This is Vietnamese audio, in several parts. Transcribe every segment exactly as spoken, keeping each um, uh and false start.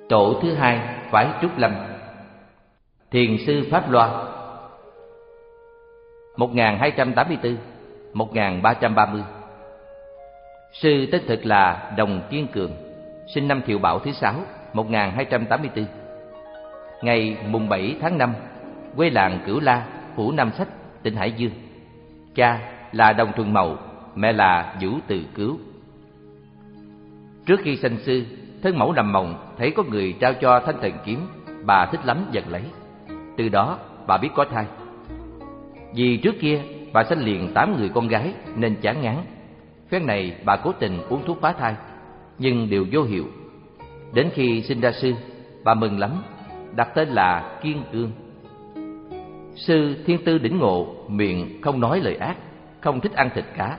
Tổ thứ hai phái Trúc Lâm. Thiền sư Pháp Loa. một nghìn hai trăm tám mươi tư đến một nghìn ba trăm ba mươi. Sư tên thực là Đồng Kiên Cường, sinh năm Thiệu Bảo thứ sáu, một nghìn hai trăm tám mươi tư. Ngày mùng bảy tháng năm, quê làng Cửu La, phủ Nam Sách, tỉnh Hải Dương. Cha là Đồng Thuần Mậu, mẹ là Vũ Từ Cứu. Trước khi sanh sư, thân mẫu nằm mộng thấy có người trao cho thanh thần kiếm, bà thích lắm giật lấy. Từ đó bà biết có thai. Vì trước kia bà sanh liền tám người con gái nên chán ngán. Phen này bà cố tình uống thuốc phá thai, nhưng đều vô hiệu. Đến khi sinh ra sư, bà mừng lắm, đặt tên là Kiên Cương. Sư thiên tư đỉnh ngộ, miệng không nói lời ác, không thích ăn thịt cá.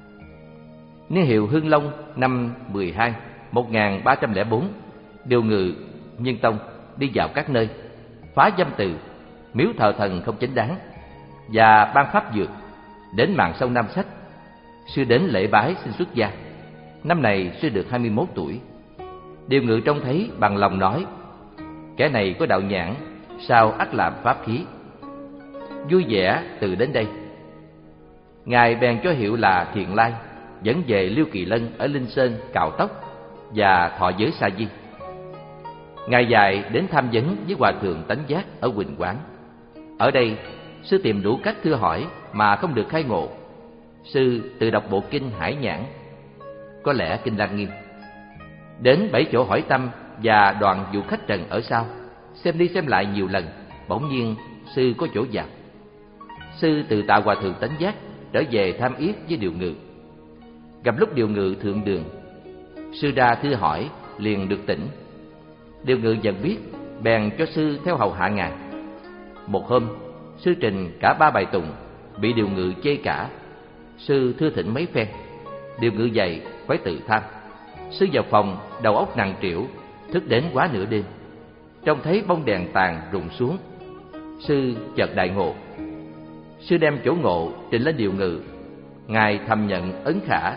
Niên hiệu Hưng Long năm mười hai, một nghìn ba trăm lẻ bốn, điều ngự Nhân Tông, đi vào các nơi, phá dâm từ, miếu thờ thần không chính đáng, và ban pháp dược. Đến mạn sông Nam Sách, sư đến lễ bái xin xuất gia. Năm này sư được hai mươi mốt tuổi. Điều ngự trông thấy bằng lòng nói: kẻ này có đạo nhãn, sao ắt làm pháp khí. Vui vẻ từ đến đây. Ngài bèn cho hiệu là Thiện Lai, dẫn về Liêu Kỳ Lân ở Linh Sơn cạo tóc và thọ giới sa di. Ngài dạy đến tham vấn với hòa thượng Tánh Giác ở Quỳnh Quán. Ở đây sư tìm đủ cách thưa hỏi mà không được khai ngộ. Sư tự đọc bộ kinh Hải Nhãn, có lẽ kinh Lăng Nghiêm. Đến bảy chỗ hỏi tâm và đoàn vụ khách trần ở sau, xem đi xem lại nhiều lần, bỗng nhiên sư có chỗ vào. Sư từ tạ hòa thượng Tánh Giác trở về tham yết với điều ngự. Gặp lúc điều ngự thượng đường, sư ra thưa hỏi, liền được tỉnh. Điều ngự dần biết, bèn cho sư theo hầu hạ ngài. Một hôm, sư trình cả ba bài tụng, bị điều ngự chê cả. Sư thưa thỉnh mấy phen, điều ngự dạy phải tự tham. Sư vào phòng, đầu óc nặng trĩu, thức đến quá nửa đêm. Trông thấy bông đèn tàn rụng xuống, sư chợt đại ngộ. Sư đem chỗ ngộ trình lên điều ngự. Ngài thầm nhận ấn khả.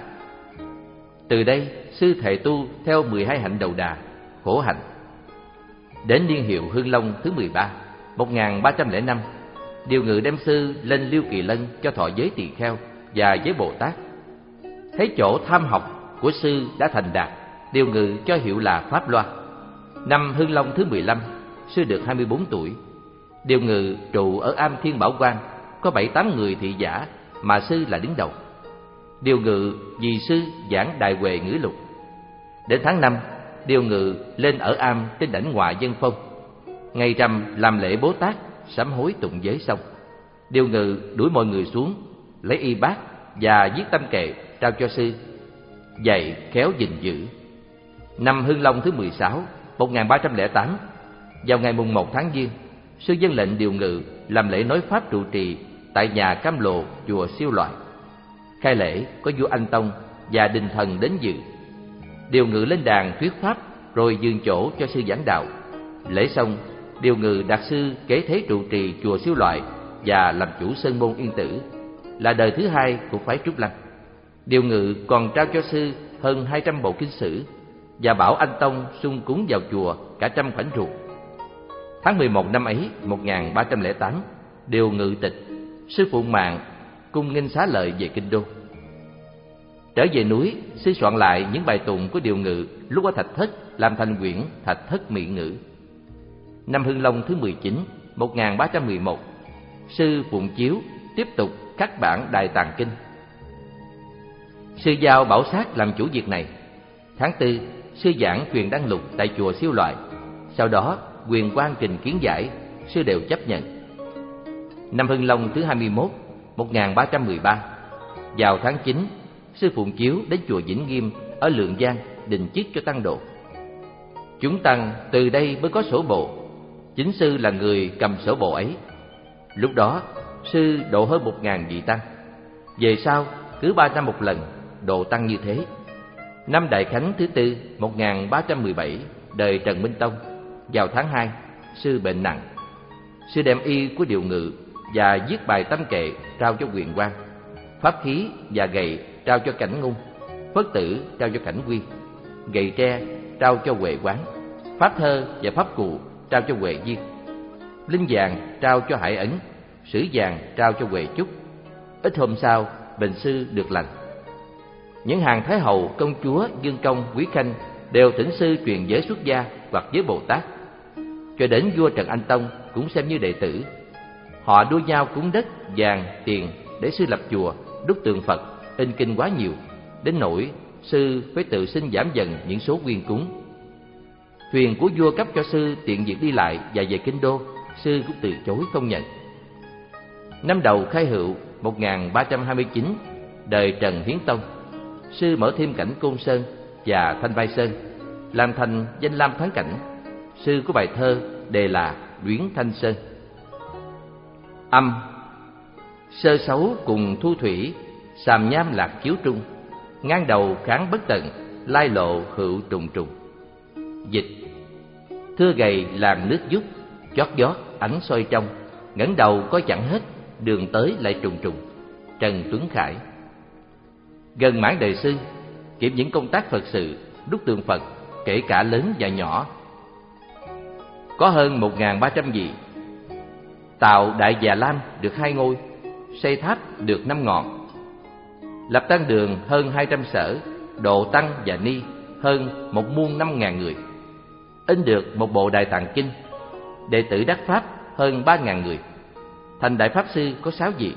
Từ đây sư thệ tu theo mười hai hạnh đầu đà, khổ hạnh. Đến niên hiệu Hưng Long thứ mười ba, một nghìn ba trăm lẻ năm, điều ngự đem sư lên Liêu Kỳ Lân cho thọ giới tỳ kheo và giới Bồ Tát. Thấy chỗ tham học của sư đã thành đạt, điều ngự cho hiệu là Pháp Loa. Năm Hưng Long thứ mười lăm, sư được hai mươi bốn tuổi. Điều ngự trụ ở am Thiên Bảo Quang, có bảy tám người thị giả mà sư là đứng đầu. Điều ngự vì sư giảng Đại Huệ Ngữ Lục. Đến tháng năm, điều ngự lên ở am trên đảnh Ngoạ Dân Phong. Ngày rằm làm lễ Bố Tát, sám hối tụng giới xong, điều ngự đuổi mọi người xuống, lấy y bát và viết tâm kệ trao cho sư, dạy khéo gìn giữ. Năm Hưng Long thứ mười sáu, một nghìn ba trăm lẻ tám, vào ngày mùng một tháng Giêng, sư dân lệnh điều ngự làm lễ nói pháp trụ trì tại nhà Cam Lộ, chùa Siêu Loại. Khai lễ có vua Anh Tông và đình thần đến dự. Điều ngự lên đàn thuyết pháp, rồi nhường chỗ cho sư giảng đạo. Lễ xong, điều ngự đặt sư kế thế trụ trì chùa Siêu Loại và làm chủ sơn môn Yên Tử, là đời thứ hai của phái Trúc Lâm. Điều ngự còn trao cho sư hơn hai trăm bộ kinh sử và bảo Anh Tông sung cúng vào chùa cả trăm khoảnh ruột. Tháng mười một năm ấy, một nghìn ba trăm lẻ tám, điều ngự tịch, sư phụ mạng cung nghênh xá lợi về kinh đô. Trở về núi, sư soạn lại những bài tụng của điều ngự lúc ở Thạch Thất, làm thành quyển Thạch Thất Mỹ Ngữ. Năm Hưng Long thứ mười chín, một nghìn ba trăm mười một, sư Phụng Chiếu tiếp tục khắc bản Đại Tạng Kinh. Sư giao Bảo Sát làm chủ việc này. Tháng tư, sư giảng Truyền Đăng Lục tại chùa Siêu Loại. Sau đó quyền quan trình kiến giải, sư đều chấp nhận. Năm Hưng Long thứ hai mươi mốt, một nghìn ba trăm mười ba, vào tháng chín, sư Phụng Chiếu đến chùa Vĩnh Nghiêm ở Lượng Giang định chức cho tăng độ. Chúng tăng từ đây mới có sổ bộ. Chính sư là người cầm sổ bộ ấy. Lúc đó sư độ hơn một ngàn vị tăng. Về sau cứ ba năm một lần độ tăng như thế. Năm Đại Khánh thứ tư, một nghìn ba trăm mười bảy, đời Trần Minh Tông, vào tháng hai, sư bệnh nặng. Sư đem y của điều ngự và viết bài tâm kệ trao cho Quyền Quang, pháp khí và gậy trao cho Cảnh Ngung, phất tử trao cho Cảnh Quy, gậy tre trao cho Huệ Quán. pháp thơ và pháp cụ trao cho Huệ Viên, linh vàng trao cho Hải Ấn, sử vàng trao cho Huệ Chúc. Ít hôm sau, bệnh sư được lành. Những hàng thái hậu, công chúa, dương công, quý khanh đều thỉnh sư truyền giới xuất gia hoặc giới Bồ Tát. Cho đến vua Trần Anh Tông cũng xem như đệ tử. Họ đua nhau cúng đất, vàng, tiền để sư lập chùa, đúc tượng Phật, in kinh quá nhiều, đến nỗi sư phải tự xin giảm dần những số quyên cúng. Thuyền của vua cấp cho sư tiện việc đi lại và về kinh đô, sư cũng từ chối không nhận. Năm đầu khai hựu một nghìn ba trăm hai mươi chín, đời Trần Hiến Tông, sư mở thêm cảnh Côn Sơn và Thanh Vai Sơn, làm thành danh lam thắng cảnh. Sư có bài thơ đề là Luyến Thanh Sơn. Âm: sơ xấu cùng thu thủy, sàm nham lạc chiếu trung, ngang đầu kháng bất tận, lai lộ hữu trùng trùng. Dịch: thưa gầy làng nước dút, chót vót ánh soi trong, ngẩng đầu có chẳng hết, đường tới lại trùng trùng. Trần Tuấn Khải. Gần mãn đời sư, kiểm những công tác Phật sự, đúc tượng Phật, kể cả lớn và nhỏ, có hơn một nghìn ba trăm vị. Tạo Đại Già Lam được hai ngôi, xây tháp được năm ngọn, lập tăng đường hơn hai trăm sở, độ tăng và ni hơn một muôn năm ngàn người, in được một bộ Đại Tạng Kinh, đệ tử đắc pháp hơn ba ngàn người, thành đại pháp sư có sáu vị.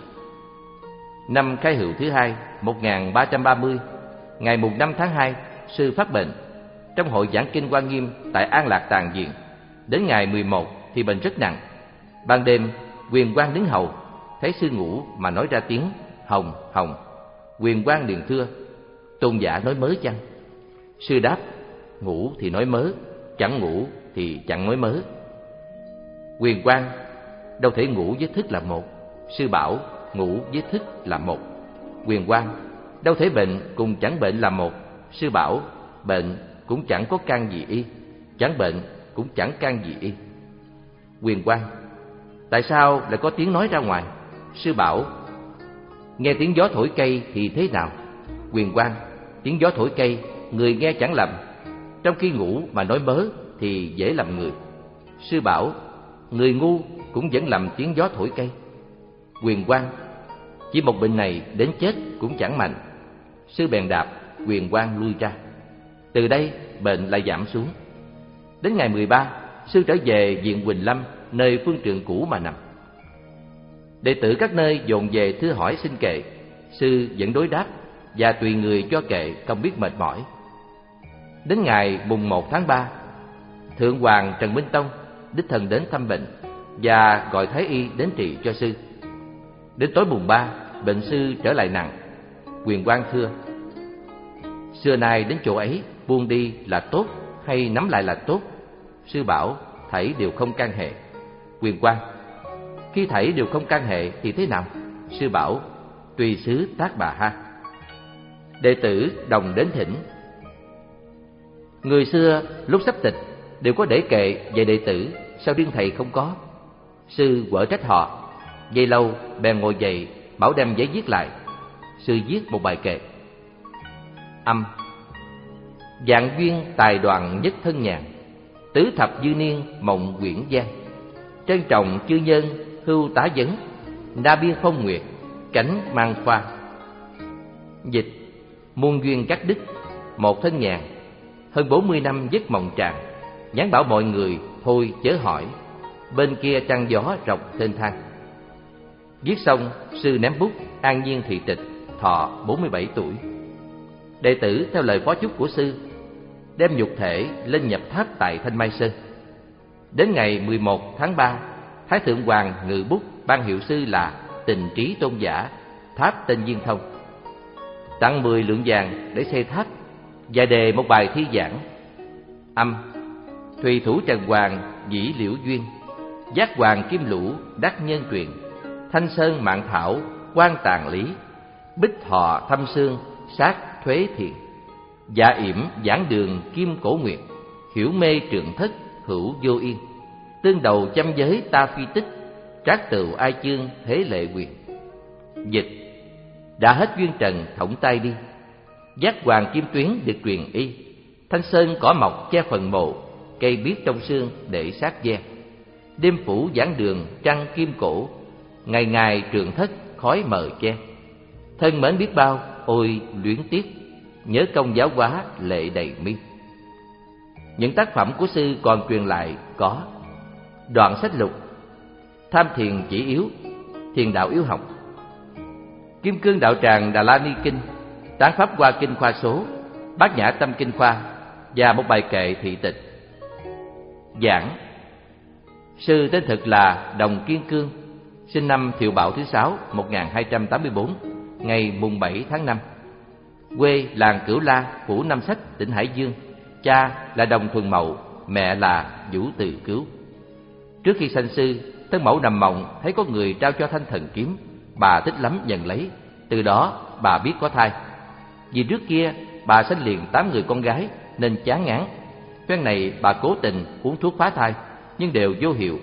Năm khai hựu thứ hai, một nghìn ba trăm ba mươi, ngày mùng năm tháng hai, sư phát bệnh. Trong hội giảng kinh Hoa Nghiêm tại An Lạc Tàng Viện, đến ngày mười một thì bệnh rất nặng. Ban đêm, Quyền Quang đứng hầu, thấy sư ngủ mà nói ra tiếng hồng hồng. Quyền Quang liền thưa: tôn giả nói mớ chăng? Sư đáp: ngủ thì nói mớ, chẳng ngủ thì chẳng nói mớ. Quyền Quang: đâu thể ngủ với thức là một. Sư bảo: ngủ với thức là một. Quyền Quang: đâu thể bệnh cùng chẳng bệnh là một. Sư bảo: bệnh cũng chẳng có căn gì y, chẳng bệnh cũng chẳng căn gì y. Quyền Quang: tại sao lại có tiếng nói ra ngoài? Sư bảo: nghe tiếng gió thổi cây thì thế nào? Quyền Quang: tiếng gió thổi cây, người nghe chẳng lầm, trong khi ngủ mà nói mớ thì dễ lầm người. Sư bảo: người ngu cũng vẫn lầm tiếng gió thổi cây. Quyền Quang: chỉ một bệnh này đến chết cũng chẳng mạnh. Sư bèn đạp Quyền Quang lui ra. Từ đây bệnh lại giảm xuống. Đến ngày mười ba, sư trở về viện Quỳnh Lâm, nơi phương trường cũ mà nằm. Đệ tử các nơi dồn về thưa hỏi xin kệ, sư vẫn đối đáp và tùy người cho kệ, không biết mệt mỏi. Đến ngày mùng một tháng ba, Thượng Hoàng Trần Minh Tông đích thân đến thăm bệnh và gọi thái y đến trị cho sư. Đến tối mùng ba, bệnh sư trở lại nặng. Quyền Quang thưa: xưa nay đến chỗ ấy, buông đi là tốt hay nắm lại là tốt? Sư bảo: thảy đều không can hệ. Quyền Quang: khi thảy đều không can hệ thì thế nào? Sư bảo: tùy xứ tác bà ha. Đệ tử đồng đến thỉnh. Người xưa lúc sắp tịch đều có để kệ về đệ tử, sao riêng thầy không có? Sư quở trách họ. Giây lâu bèn ngồi dậy, bảo đem giấy viết lại. Sư viết một bài kệ. Âm: vạn duyên tài đoàn nhất thân nhàn, tứ thập dư niên mộng quyển giang. Trân trọng chư nhân hưu tá vấn, na biên phong nguyệt cảnh mang khoa. Dịch: muôn duyên cắt đứt, một thân nhàn, hơn bốn mươi năm giấc mộng tràn. Nhắn bảo mọi người thôi chớ hỏi, bên kia trăng gió rọc thênh thang. Viết xong, sư ném bút, an nhiên thị tịch, thọ bốn mươi bảy tuổi. Đệ tử theo lời phó chúc của sư, đem nhục thể lên nhập tháp tại Thanh Mai Sơn. Đến ngày mười một tháng ba, Thái Thượng Hoàng ngự bút ban hiệu sư là Tình Trí Tôn Giả, tháp tên Viên Thông. Tặng mười lượng vàng để xây tháp và đề một bài thi giảng. Âm: thùy thủ Trần Hoàng dĩ liễu duyên, giác hoàng kim lũ đắc nhân truyền. Thanh sơn mạng thảo quan tàng lý, bích thọ thâm xương sát thuế thiền. Dạ yểm giảng đường kim cổ nguyệt, hiểu mê trượng thất hữu vô yên. Tương đầu chăm giới ta phi tích, trác tựu ai chương thế lệ quyền. Dịch: đã hết duyên trần thõng tay đi, giác hoàng kim tuyến được truyền y. Thanh sơn cỏ mọc che phần mộ, cây biếc trong sương để sát ve. Đêm phủ giảng đường trăng kim cổ, ngày ngày trường thất khói mờ che. Thân mến biết bao, ôi luyến tiếc, nhớ công giáo hóa lệ đầy mi. Những tác phẩm của sư còn truyền lại có: Đoạn sách lục, Tham thiền chỉ yếu, Thiền đạo yếu học, Kim cương đạo tràng Đà La Ni kinh, Tán pháp hoa kinh khoa số, Bát nhã tâm kinh khoa và một bài kệ thị tịch. Giảng. Sư tên thực là Đồng Kiên Cương, sinh năm Thiệu Bảo thứ sáu một nghìn hai trăm tám mươi tư, ngày mùng bảy tháng năm. Quê làng Cửu La, phủ Nam Sách, tỉnh Hải Dương. Cha là Đồng Thuần Mậu, mẹ là Vũ Từ Cứu. Trước khi sanh sư, thân mẫu nằm mộng thấy có người trao cho thanh thần kiếm, bà thích lắm nhận lấy. Từ đó bà biết có thai. Vì trước kia bà sanh liền tám người con gái nên chán ngán. Phen này bà cố tình uống thuốc phá thai nhưng đều vô hiệu.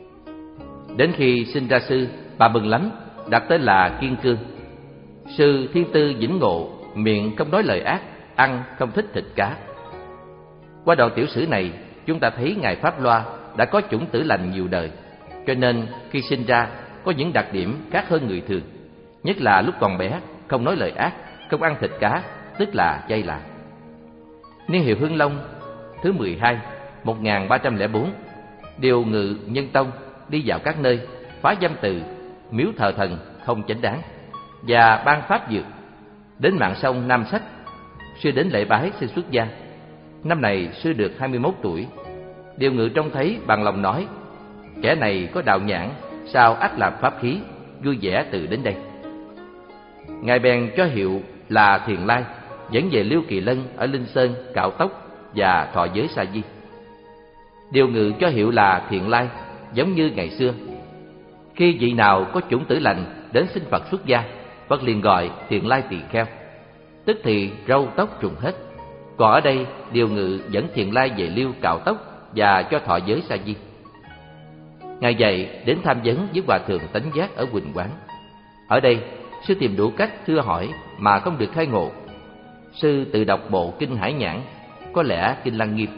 Đến khi sinh ra sư, bà mừng lắm, đặt tên là Kiên Cương. Sư thiên tư vĩnh ngộ, miệng không nói lời ác, ăn không thích thịt cá. Qua đoạn tiểu sử này, chúng ta thấy Ngài Pháp Loa đã có chủng tử lành nhiều đời, cho nên khi sinh ra có những đặc điểm khác hơn người thường. Nhất là lúc còn bé, không nói lời ác, không ăn thịt cá, tức là chay lạ. Niên hiệu Hưng Long thứ mười hai, một nghìn ba trăm lẻ bốn, điều ngự nhân tông, đi vào các nơi, phá dâm từ, miếu thờ thần không chánh đáng, và ban pháp dược. Đến mạng sông Nam Sách, sư đến lễ bái xin xuất gia. Năm này sư được hai mươi mốt tuổi. Điều ngự trông thấy bằng lòng nói: kẻ này có đạo nhãn, sao ắt làm pháp khí, vui vẻ từ đến đây. Ngài bèn cho hiệu là Thiền Lai, dẫn về Liêu Kỳ Lân ở Linh Sơn cạo tóc và thọ giới sa di. Điều ngự cho hiệu là Thiện Lai, giống như ngày xưa. Khi vị nào có chủng tử lành đến xin Phật xuất gia, Phật liền gọi Thiện Lai tỳ kheo, tức thì râu tóc trùng hết. Còn ở đây, điều ngự dẫn Thiện Lai về Liêu cạo tóc và cho thọ giới sa di. Ngài dạy đến tham vấn với Hòa thượng Tánh Giác ở Quỳnh Quán. Ở đây, sư tìm đủ cách thưa hỏi mà không được khai ngộ. Sư tự đọc bộ kinh Hải Nhãn, có lẽ kinh Lăng Nghiêm.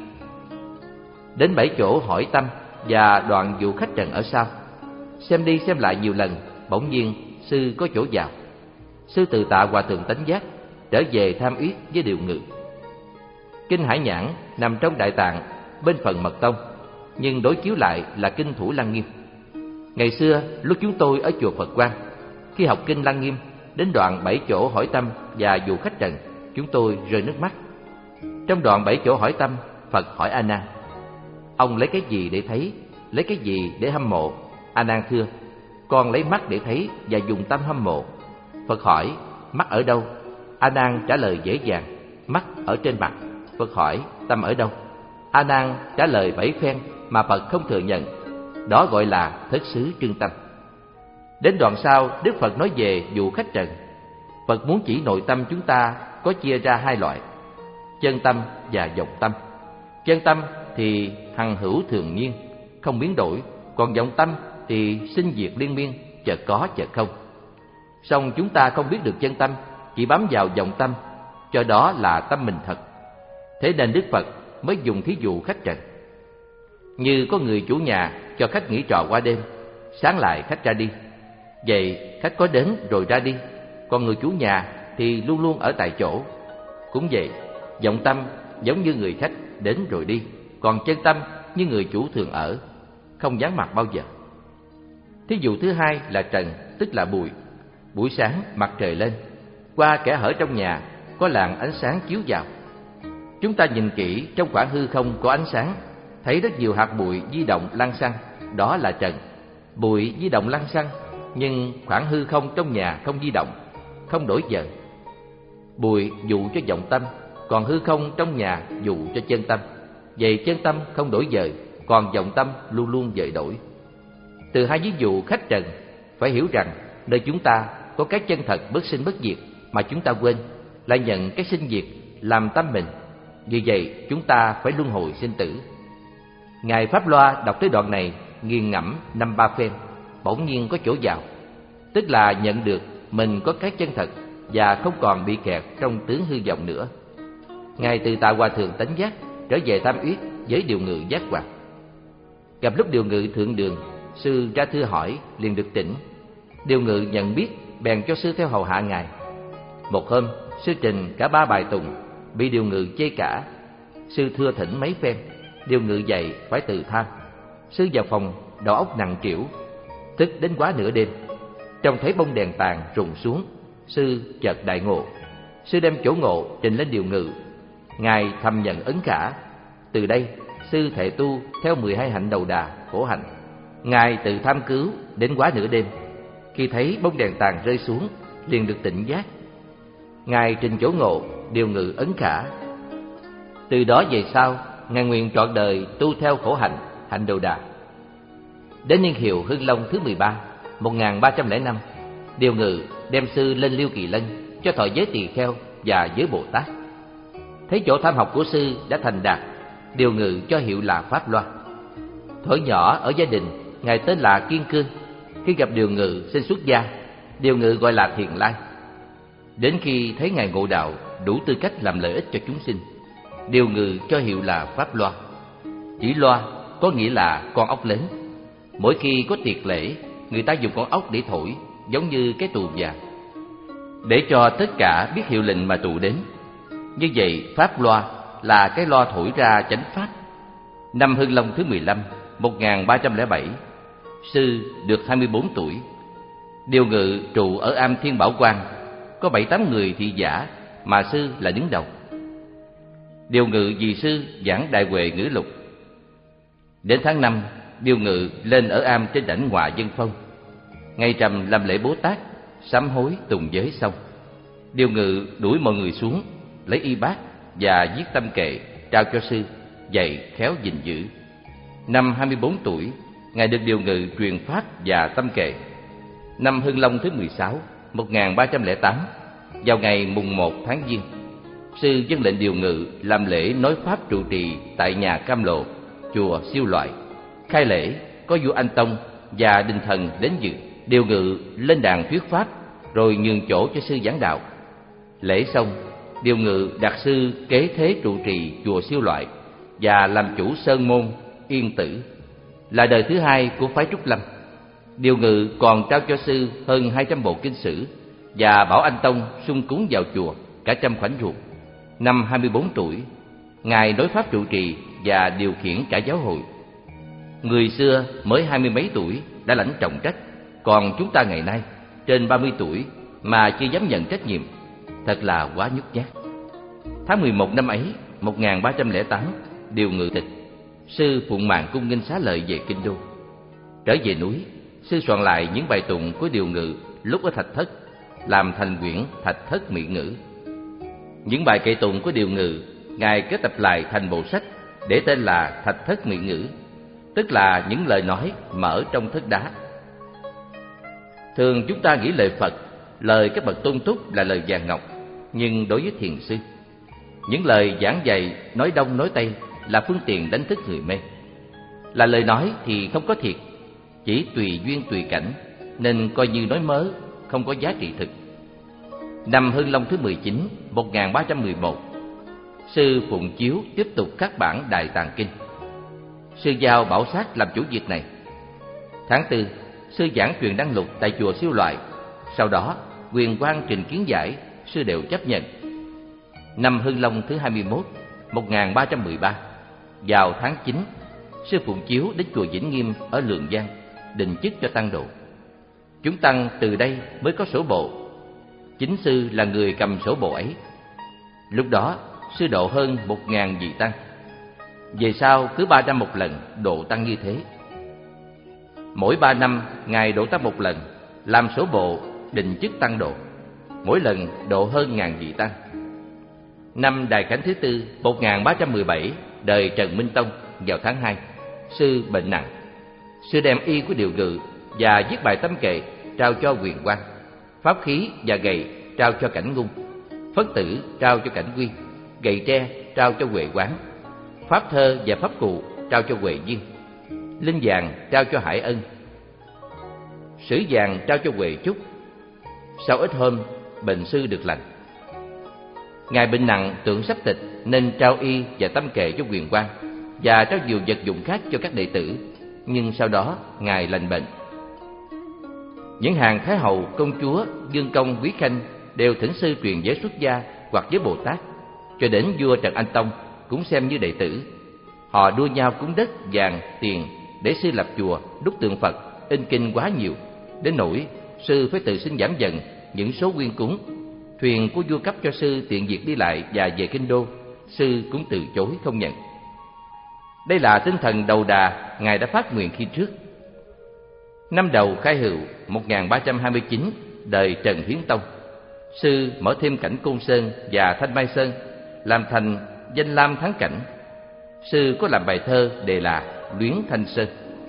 Đến bảy chỗ hỏi tâm và đoạn vụ khách trần ở sau. Xem đi xem lại nhiều lần, bỗng nhiên sư có chỗ vào. Sư từ tạ Hòa thượng Tánh Giác, trở về tham yết với điều ngự. Kinh Hải Nhãn nằm trong Đại Tạng, bên phần Mật Tông, nhưng đối chiếu lại là kinh Thủ Lăng Nghiêm. Ngày xưa lúc chúng tôi ở chùa Phật Quang, khi học kinh Lăng Nghiêm, đến đoạn bảy chỗ hỏi tâm và vụ khách trần, chúng tôi rơi nước mắt. Trong đoạn bảy chỗ hỏi tâm, Phật hỏi A Nan: ông lấy cái gì để thấy, lấy cái gì để hâm mộ? A Nan thưa: con lấy mắt để thấy và dùng tâm hâm mộ. Phật hỏi: mắt ở đâu? A Nan trả lời dễ dàng: mắt ở trên mặt. Phật hỏi: tâm ở đâu? A Nan trả lời bảy phen mà Phật không thừa nhận. Đó gọi là thất xứ trưng tâm. Đến đoạn sau, Đức Phật nói về vụ khách trần. Phật muốn chỉ nội tâm chúng ta có chia ra hai loại: chân tâm và vọng tâm. Chân tâm thì hằng hữu thường nhiên, không biến đổi, còn vọng tâm thì sinh diệt liên miên, chợt có chợt không. Song chúng ta không biết được chân tâm, chỉ bám vào vọng tâm, cho đó là tâm mình thật. Thế nên Đức Phật mới dùng thí dụ khách trần. Như có người chủ nhà cho khách nghỉ trọ qua đêm, sáng lại khách ra đi. Vậy khách có đến rồi ra đi, còn người chủ nhà thì luôn luôn ở tại chỗ. Cũng vậy, vọng tâm giống như người khách đến rồi đi, còn chân tâm như người chủ thường ở, không vắng mặt bao giờ. Thí dụ thứ hai là trần, tức là bụi. Buổi sáng mặt trời lên, qua kẽ hở trong nhà có làn ánh sáng chiếu vào. Chúng ta nhìn kỹ, trong khoảng hư không có ánh sáng, thấy rất nhiều hạt bụi di động lăng xăng, đó là trần. Bụi di động lăng xăng, nhưng khoảng hư không trong nhà không di động, không đổi dời. Bụi dụ cho vọng tâm, còn hư không trong nhà dụ cho chân tâm. Vậy chân tâm không đổi dời, còn vọng tâm luôn luôn dời đổi. Từ hai ví dụ khách trần, phải hiểu rằng nơi chúng ta có cái chân thật bất sinh bất diệt mà chúng ta quên, là nhận cái sinh diệt làm tâm mình. Vì vậy chúng ta phải luân hồi sinh tử. Ngài Pháp Loa đọc tới đoạn này, nghiền ngẫm năm ba phen, bỗng nhiên có chỗ vào, tức là nhận được mình có cái chân thật và không còn bị kẹt trong tướng hư vọng nữa. Ngài từ tạ Hòa thượng Tánh Giác trở về tham yết với điều ngự giác hoạt. Gặp lúc điều ngự thượng đường, sư ra thưa hỏi, liền được tỉnh. Điều ngự nhận biết, bèn cho sư theo hầu hạ ngài. Một hôm, sư trình cả ba bài tùng, bị điều ngự chê cả. Sư thưa thỉnh mấy phen, điều ngự dạy phải từ tha. Sư vào phòng, đầu óc nặng trĩu, tức đến quá nửa đêm. Trông thấy bông đèn tàn rụng xuống, sư chợt đại ngộ. Sư đem chỗ ngộ trình lên điều ngự. Ngài thầm nhận ấn khả. Từ đây, sư thệ tu theo mười hai hạnh đầu đà, khổ hạnh. Ngài tự tham cứu đến quá nửa đêm. Khi thấy bông đèn tàn rơi xuống, liền được tỉnh giác. Ngài trình chỗ ngộ, điều ngự ấn khả. Từ đó về sau, ngài nguyện trọn đời tu theo khổ hạnh, hạnh đầu đà. Đến niên hiệu Hưng Long thứ mười ba, một nghìn ba trăm lẻ năm, điều ngự đem sư lên Liêu Kỳ Lân cho thọ giới tỳ kheo và giới Bồ Tát. Thấy chỗ tham học của sư đã thành đạt, điều ngự cho hiệu là Pháp Loa. Thuở nhỏ ở gia đình, ngài tên là Kiên Cương. Khi gặp điều ngự xin xuất gia, điều ngự gọi là Thiền Lai. Đến khi thấy ngài ngộ đạo đủ tư cách làm lợi ích cho chúng sinh, điều ngự cho hiệu là Pháp Loa. Chỉ loa có nghĩa là con ốc lớn. Mỗi khi có tiệc lễ, người ta dùng con ốc để thổi, giống như cái tù vàng, để cho tất cả biết hiệu lệnh mà tụ đến. Như vậy, Pháp Loa là cái loa thổi ra chánh pháp. Năm Hưng Long thứ mười lăm, một nghìn ba trăm lẻ bảy, sư được hai mươi bốn tuổi. Điều ngự trụ ở am Thiên Bảo Quang, có bảy tám người thị giả, mà sư là đứng đầu. Điều ngự vì sư giảng Đại Huệ Ngữ Lục. Đến tháng năm, điều ngự lên ở am trên đảnh Ngọa Dân Phong. Ngày trầm làm lễ Bố Tát, sám hối tùng giới xong, điều ngự đuổi mọi người xuống, lấy y bát và viết tâm kệ trao cho sư, dạy khéo gìn giữ. Năm hai mươi bốn tuổi, ngài được điều ngự truyền pháp và tâm kệ. Năm Hưng Long thứ mười sáu, một nghìn ba trăm lẻ tám, vào ngày mùng một tháng Giêng, sư dâng lệnh điều ngự làm lễ nói pháp trụ trì tại nhà Cam Lộ, chùa Siêu Loại. Khai lễ có vua Anh Tông và đình thần đến dự. Điều ngự lên đàn thuyết pháp, rồi nhường chỗ cho sư giảng đạo. Lễ xong, điều ngự đặt sư kế thế trụ trì chùa Siêu Loại và làm chủ sơn môn Yên Tử, là đời thứ hai của phái Trúc Lâm. Điều ngự còn trao cho sư hơn hai trăm bộ kinh sử và bảo Anh Tông sung cúng vào chùa cả trăm khoảnh ruộng. Năm hai mươi bốn tuổi, ngài nói pháp trụ trì và điều khiển cả giáo hội. Người xưa mới hai mươi mấy tuổi đã lãnh trọng trách, còn chúng ta ngày nay trên ba mươi tuổi mà chưa dám nhận trách nhiệm, thật là quá nhút nhát. Tháng mười một năm ấy, một nghìn ba trăm lẻ tám, điều ngự tịch. Sư phụng mạng cung nghinh xá lợi về kinh đô. Trở về núi, sư soạn lại những bài tụng của điều ngự lúc ở Thạch Thất, làm thành quyển Thạch Thất Mỹ Ngữ. Những bài kệ tụng của điều ngự, ngài kết tập lại thành bộ sách để tên là Thạch Thất Mỹ Ngữ, tức là những lời nói mà ở trong thất đá. Thường chúng ta nghĩ lời Phật, lời các bậc tôn túc là lời vàng ngọc, nhưng đối với thiền sư, những lời giảng dạy nói đông nói tây là phương tiện đánh thức người mê. Là lời nói thì không có thiệt, chỉ tùy duyên tùy cảnh, nên coi như nói mớ, không có giá trị thực. Năm Hưng Long thứ mười chín, một nghìn ba trăm mười một, sư phụng chiếu tiếp tục các bản Đại Tạng Kinh. Sư giao Bảo Sát làm chủ việc này. Tháng tư, sư giảng truyền đăng lục tại chùa Siêu Loại. Sau đó, Quyền Quang trình kiến giải, sư đều chấp nhận. Năm Hưng Long thứ hai mươi mốt, một nghìn ba trăm mười ba, vào tháng chín, sư phụng chiếu đến chùa Vĩnh Nghiêm ở Lương Giang, định chức cho tăng độ. Chúng tăng từ đây mới có sổ bộ. Chính sư là người cầm sổ bộ ấy. Lúc đó, sư độ hơn một ngàn vị tăng. Về sau cứ ba năm một lần độ tăng như thế. Mỗi ba năm ngài độ tăng một lần, làm sổ bộ định chức tăng độ. Mỗi lần độ hơn ngàn vị tăng. Năm Đại Khánh thứ tư, một nghìn ba trăm mười bảy, đời Trần Minh Tông, vào tháng hai, sư bệnh nặng. Sư đem y của điều ngự và viết bài tâm kệ trao cho Quyền Quang, pháp khí và gậy trao cho Cảnh Ngung, phất tử trao cho Cảnh Quy, gậy tre trao cho Huệ Quán, pháp thơ và pháp cụ trao cho Huệ Duyên, linh vàng trao cho Hải Ân, sử vàng trao cho Huệ Trúc. Sau ít hôm, bệnh sư được lành. Ngài bệnh nặng tưởng sắp tịch nên trao y và tâm kệ cho Quyền Quang và trao nhiều vật dụng khác cho các đệ tử, nhưng sau đó Ngài lành bệnh. Những hàng Thái hậu, công chúa, Dương Công, Quý Khanh đều thỉnh sư truyền giới xuất gia hoặc giới Bồ Tát, cho đến vua Trần Anh Tông cũng xem như đệ tử. Họ đua nhau cúng đất, vàng, tiền để sư lập chùa, đúc tượng Phật, in kinh quá nhiều, đến nỗi sư phải tự xin giảm dần những số quyên cúng. Thuyền của vua cấp cho sư tiện việc đi lại và về kinh đô, sư cũng từ chối không nhận. Đây là tinh thần đầu đà Ngài đã phát nguyện khi trước. Năm đầu Khai Hựu một nghìn ba trăm hai mươi chín, đời Trần Hiến Tông, sư mở thêm cảnh Côn Sơn và Thanh Mai Sơn, làm thành danh lam thắng cảnh. Sư có làm bài thơ đề là Luyến Thanh Sơn.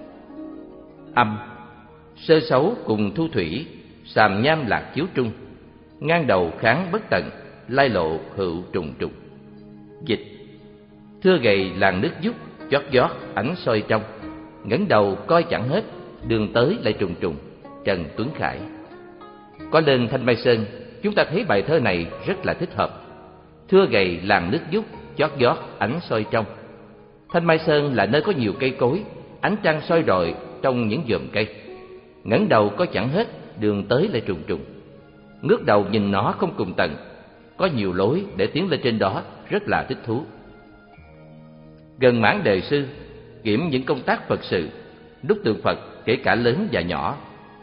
Âm: sơ xấu cùng thu thủy, sàm nham lạc chiếu trung, ngang đầu kháng bất tận, lai lộ hữu trùng trùng. Dịch: thưa gầy làng nước dúc, chót vót ánh soi trong, ngẩng đầu coi chẳng hết, đường tới lại trùng trùng. Trần Tuấn Khải. Có lên Thanh Mai Sơn, chúng ta thấy bài thơ này rất là thích hợp. Thưa gầy làng nước dúc, chót vót ánh soi trong. Thanh Mai Sơn là nơi có nhiều cây cối, ánh trăng soi rọi trong những vườn cây. Ngẩng đầu coi chẳng hết, đường tới lại trùng trùng. Ngước đầu nhìn nó không cùng tận, có nhiều lối để tiến lên trên đó, rất là thích thú. Gần mãn đời sư, kiểm những công tác Phật sự, đúc tượng Phật kể cả lớn và nhỏ.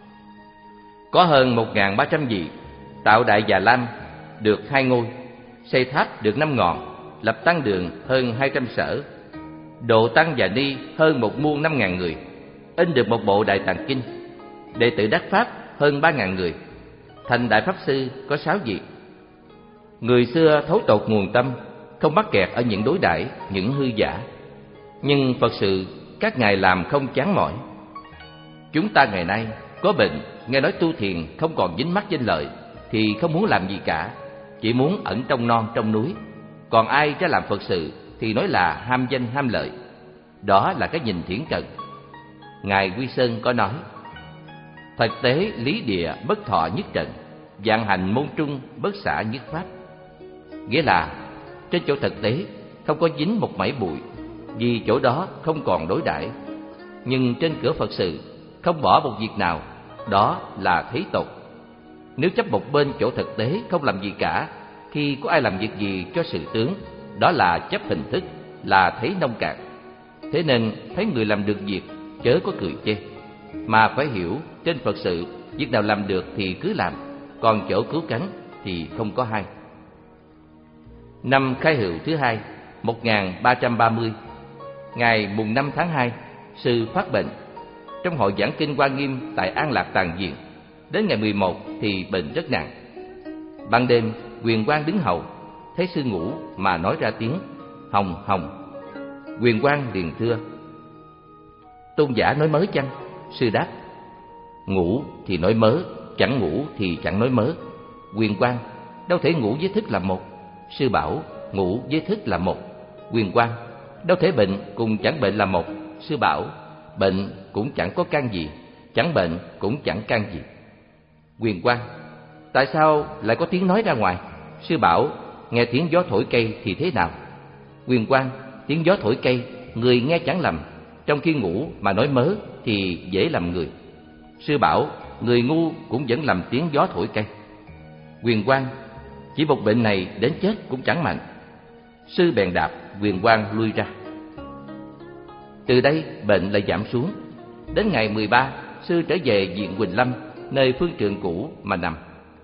Có hơn một nghìn ba trăm vị, tạo Đại Già Lam được hai ngôi, xây tháp được năm ngọn, lập tăng đường hơn hai trăm sở, độ tăng và ni hơn một muôn năm ngàn người, in được một bộ Đại Tạng Kinh, đệ tử đắc pháp hơn ba ngàn người, thành Đại Pháp Sư có sáu vị. Người xưa thấu tột nguồn tâm, không mắc kẹt ở những đối đãi, những hư giả. Nhưng Phật sự các ngài làm không chán mỏi. Chúng ta ngày nay có bệnh, nghe nói tu thiền không còn dính mắc danh lợi, thì không muốn làm gì cả, chỉ muốn ẩn trong non trong núi. Còn ai ra làm Phật sự thì nói là ham danh ham lợi. Đó là cái nhìn thiển cận. Ngài Quy Sơn có nói: thật tế lý địa bất thọ nhất trận, vạn hành môn trung bất xả nhất pháp. Nghĩa là trên chỗ thực tế không có dính một mảy bụi, vì chỗ đó không còn đối đãi. Nhưng trên cửa Phật sự không bỏ một việc nào, đó là thế tột. Nếu chấp một bên chỗ thực tế không làm gì cả, khi có ai làm việc gì cho sự tướng, đó là chấp hình thức, là thấy nông cạn. Thế nên thấy người làm được việc chớ có cười chê, mà phải hiểu trên Phật sự việc nào làm được thì cứ làm, còn chỗ cứu cánh thì không có hay. Năm Khai Hựu thứ hai một nghìn ba trăm ba mươi, ngày mùng năm tháng hai, sư phát bệnh. Trong hội giảng kinh Hoa Nghiêm tại An Lạc Tàng Viện, đến ngày mười một thì bệnh rất nặng. Ban đêm, Quyền Quang đứng hầu, thấy sư ngủ mà nói ra tiếng hồng hồng. Quyền Quang liền thưa: tôn giả nói mớ chăng? Sư đáp: ngủ thì nói mớ, chẳng ngủ thì chẳng nói mớ. Quyền Quang: đâu thể ngủ với thức là một. Sư bảo: ngủ với thức là một. Quyền Quang: đâu thể bệnh cùng chẳng bệnh là một. Sư bảo: bệnh cũng chẳng có can gì, chẳng bệnh cũng chẳng can gì. Quyền Quang: tại sao lại có tiếng nói ra ngoài? Sư bảo: nghe tiếng gió thổi cây thì thế nào? Quyền Quang: tiếng gió thổi cây, người nghe chẳng lầm, trong khi ngủ mà nói mớ thì dễ lầm người. Sư bảo: người ngu cũng vẫn lầm tiếng gió thổi cây. Quyền Quang: chỉ một bệnh này đến chết cũng chẳng mạnh. Sư bèn đạp Quyền Quang lui ra. Từ đây bệnh lại giảm xuống. Đến ngày mười ba, sư trở về viện Quỳnh Lâm, nơi phương trường cũ mà nằm.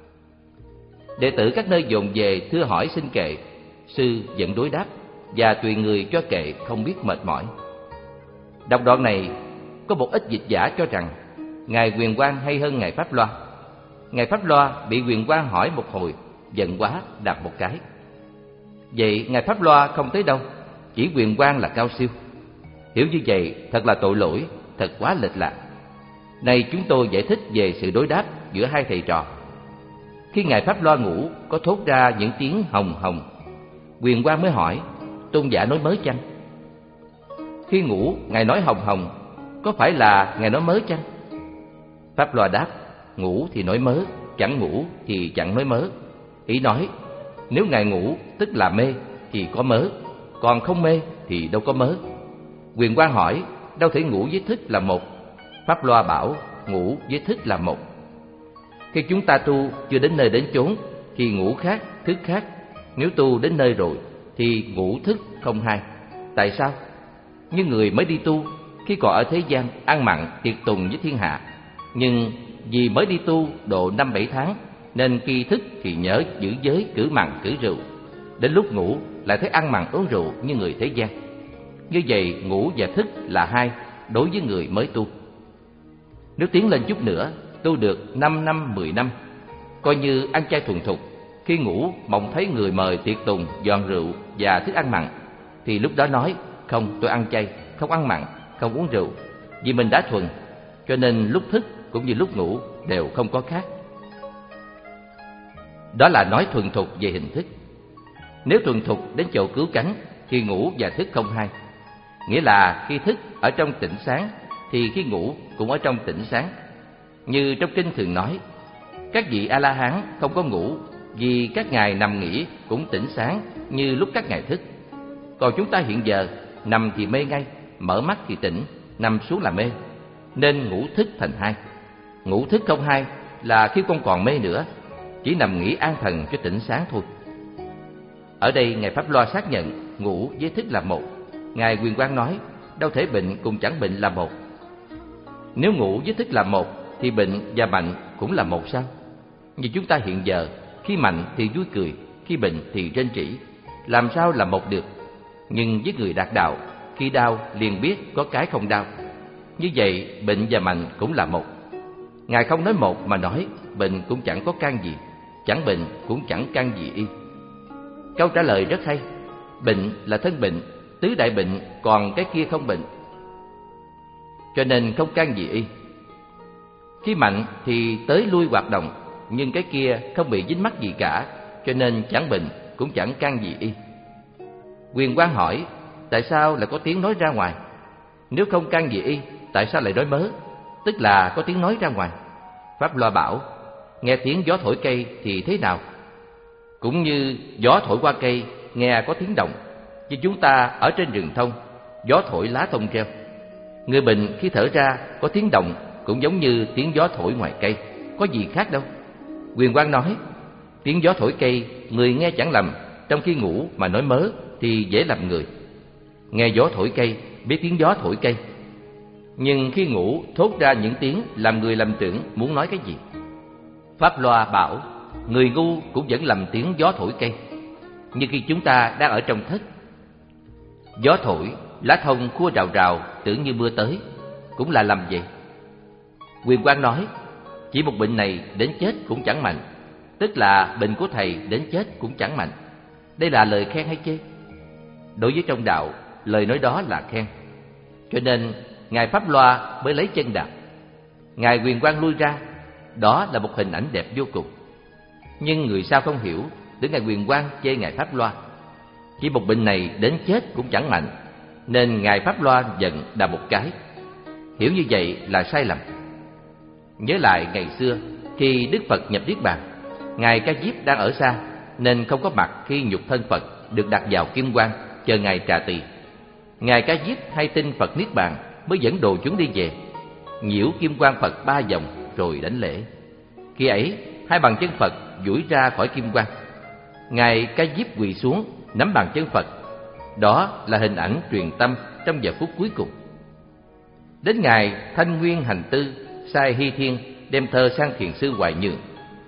Đệ tử các nơi dồn về thưa hỏi xin kệ, sư vẫn đối đáp và tùy người cho kệ không biết mệt mỏi. Đọc đoạn này, có một ít dịch giả cho rằng ngài Quyền Quang hay hơn ngài Pháp Loa. Ngài Pháp Loa bị Quyền Quang hỏi một hồi, giận quá đạp một cái. Vậy ngài Pháp Loa không tới đâu, chỉ Quyền Quang là cao siêu. Hiểu như vậy thật là tội lỗi, thật quá lệch lạc. Nay chúng tôi giải thích về sự đối đáp giữa hai thầy trò. Khi ngài Pháp Loa ngủ có thốt ra những tiếng hồng hồng, Quyền Quang mới hỏi: tôn giả nói mớ chăng? Khi ngủ ngài nói hồng hồng, có phải là ngài nói mớ chăng? Pháp Loa đáp: ngủ thì nói mớ, chẳng ngủ thì chẳng nói mớ. Ý nói nếu ngài ngủ tức là mê thì có mớ, còn không mê thì đâu có mớ. Quyền Quang hỏi: đâu thể ngủ với thức là một? Pháp Loa bảo: ngủ với thức là một. Khi chúng ta tu chưa đến nơi đến chốn thì ngủ khác, thức khác. Nếu tu đến nơi rồi thì ngủ thức không hai. Tại sao? Như người mới đi tu, khi còn ở thế gian ăn mặn tiệc tùng với thiên hạ, nhưng vì mới đi tu độ năm bảy tháng nên khi thức thì nhớ giữ giới, cử mặn cử rượu. Đến lúc ngủ lại thấy ăn mặn uống rượu như người thế gian. Như vậy ngủ và thức là hai đối với người mới tu. Nếu tiến lên chút nữa, tu được năm năm, mười năm, coi như ăn chay thuần thục, khi ngủ mộng thấy người mời tiệc tùng, dọn rượu và thức ăn mặn, thì lúc đó nói: không, tôi ăn chay, không ăn mặn, không uống rượu. Vì mình đã thuần, cho nên lúc thức cũng như lúc ngủ đều không có khác. Đó là nói thuần thục về hình thức. Nếu thuần thục đến chỗ cứu cánh thì ngủ và thức không hai. Nghĩa là khi thức ở trong tỉnh sáng thì khi ngủ cũng ở trong tỉnh sáng. Như trong kinh thường nói, các vị A-la-hán không có ngủ, vì các ngài nằm nghỉ cũng tỉnh sáng như lúc các ngài thức. Còn chúng ta hiện giờ nằm thì mê ngay, mở mắt thì tỉnh, nằm xuống là mê, nên ngủ thức thành hai. Ngủ thức không hai là khi không còn mê nữa, chỉ nằm nghỉ an thần cho tỉnh sáng thôi. Ở đây Ngài Pháp Loa xác nhận ngủ với thức là một. Ngài Quyền Quang nói: đâu thể bệnh cùng chẳng bệnh là một. Nếu ngủ với thức là một thì bệnh và mạnh cũng là một sao? Như chúng ta hiện giờ, khi mạnh thì vui cười, khi bệnh thì rên rỉ, làm sao là một được? Nhưng với người đạt đạo, khi đau liền biết có cái không đau. Như vậy bệnh và mạnh cũng là một. Ngài không nói một mà nói bệnh cũng chẳng có can gì, chẳng bệnh cũng chẳng can gì y. Câu trả lời rất hay. Bệnh là thân bệnh, tứ đại bệnh, còn cái kia không bệnh, cho nên không can gì y. Khi mạnh thì tới lui hoạt động, nhưng cái kia không bị dính mắc gì cả, cho nên chẳng bệnh cũng chẳng can gì y. Quyền Quang hỏi: tại sao lại có tiếng nói ra ngoài? Nếu không can gì y, tại sao lại nói mớ? Tức là có tiếng nói ra ngoài. Pháp Loa bảo: nghe tiếng gió thổi cây thì thế nào? Cũng như gió thổi qua cây nghe có tiếng động. Như chúng ta ở trên rừng thông, gió thổi lá thông reo. Người bệnh khi thở ra có tiếng động cũng giống như tiếng gió thổi ngoài cây, có gì khác đâu. Quyền Quang nói: tiếng gió thổi cây người nghe chẳng lầm, trong khi ngủ mà nói mớ thì dễ làm người. Nghe gió thổi cây biết tiếng gió thổi cây, nhưng khi ngủ thốt ra những tiếng làm người lầm tưởng muốn nói cái gì. Pháp Loa bảo: người ngu cũng vẫn lầm tiếng gió thổi cây. Như khi chúng ta đang ở trong thất, gió thổi, lá thông khua rào rào tưởng như mưa tới, cũng là lầm vậy. Quyền Quang nói: chỉ một bệnh này đến chết cũng chẳng mạnh, tức là bệnh của thầy đến chết cũng chẳng mạnh. Đây là lời khen hay chê? Đối với trong đạo, lời nói đó là khen. Cho nên Ngài Pháp Loa mới lấy chân đạp. Ngài Quyền Quang lui ra, đó là một hình ảnh đẹp vô cùng. Nhưng người sao không hiểu, tưởng Ngài Quyền Quang chê Ngài Pháp Loa. Chỉ một bệnh này đến chết cũng chẳng mạnh, nên Ngài Pháp Loa giận đạp một cái. Hiểu như vậy là sai lầm. Nhớ lại ngày xưa, khi Đức Phật nhập Niết Bàn, Ngài Ca Diếp đang ở xa, nên không có mặt khi nhục thân Phật được đặt vào kim quan chờ Ngài trà tỳ. Ngài Ca Diếp hay tin Phật Niết Bàn mới dẫn đồ chúng đi về, nhiễu kim quan Phật ba vòng rồi đánh lễ. Khi ấy, hai bàn chân Phật duỗi ra khỏi kim quan. Ngài Ca Diếp quỳ xuống nắm bàn chân Phật. Đó là hình ảnh truyền tâm trong giờ phút cuối cùng. Đến ngày Thanh Nguyên Hành Tư sai Hy Thiên đem thơ sang thiền sư Hoài Nhường: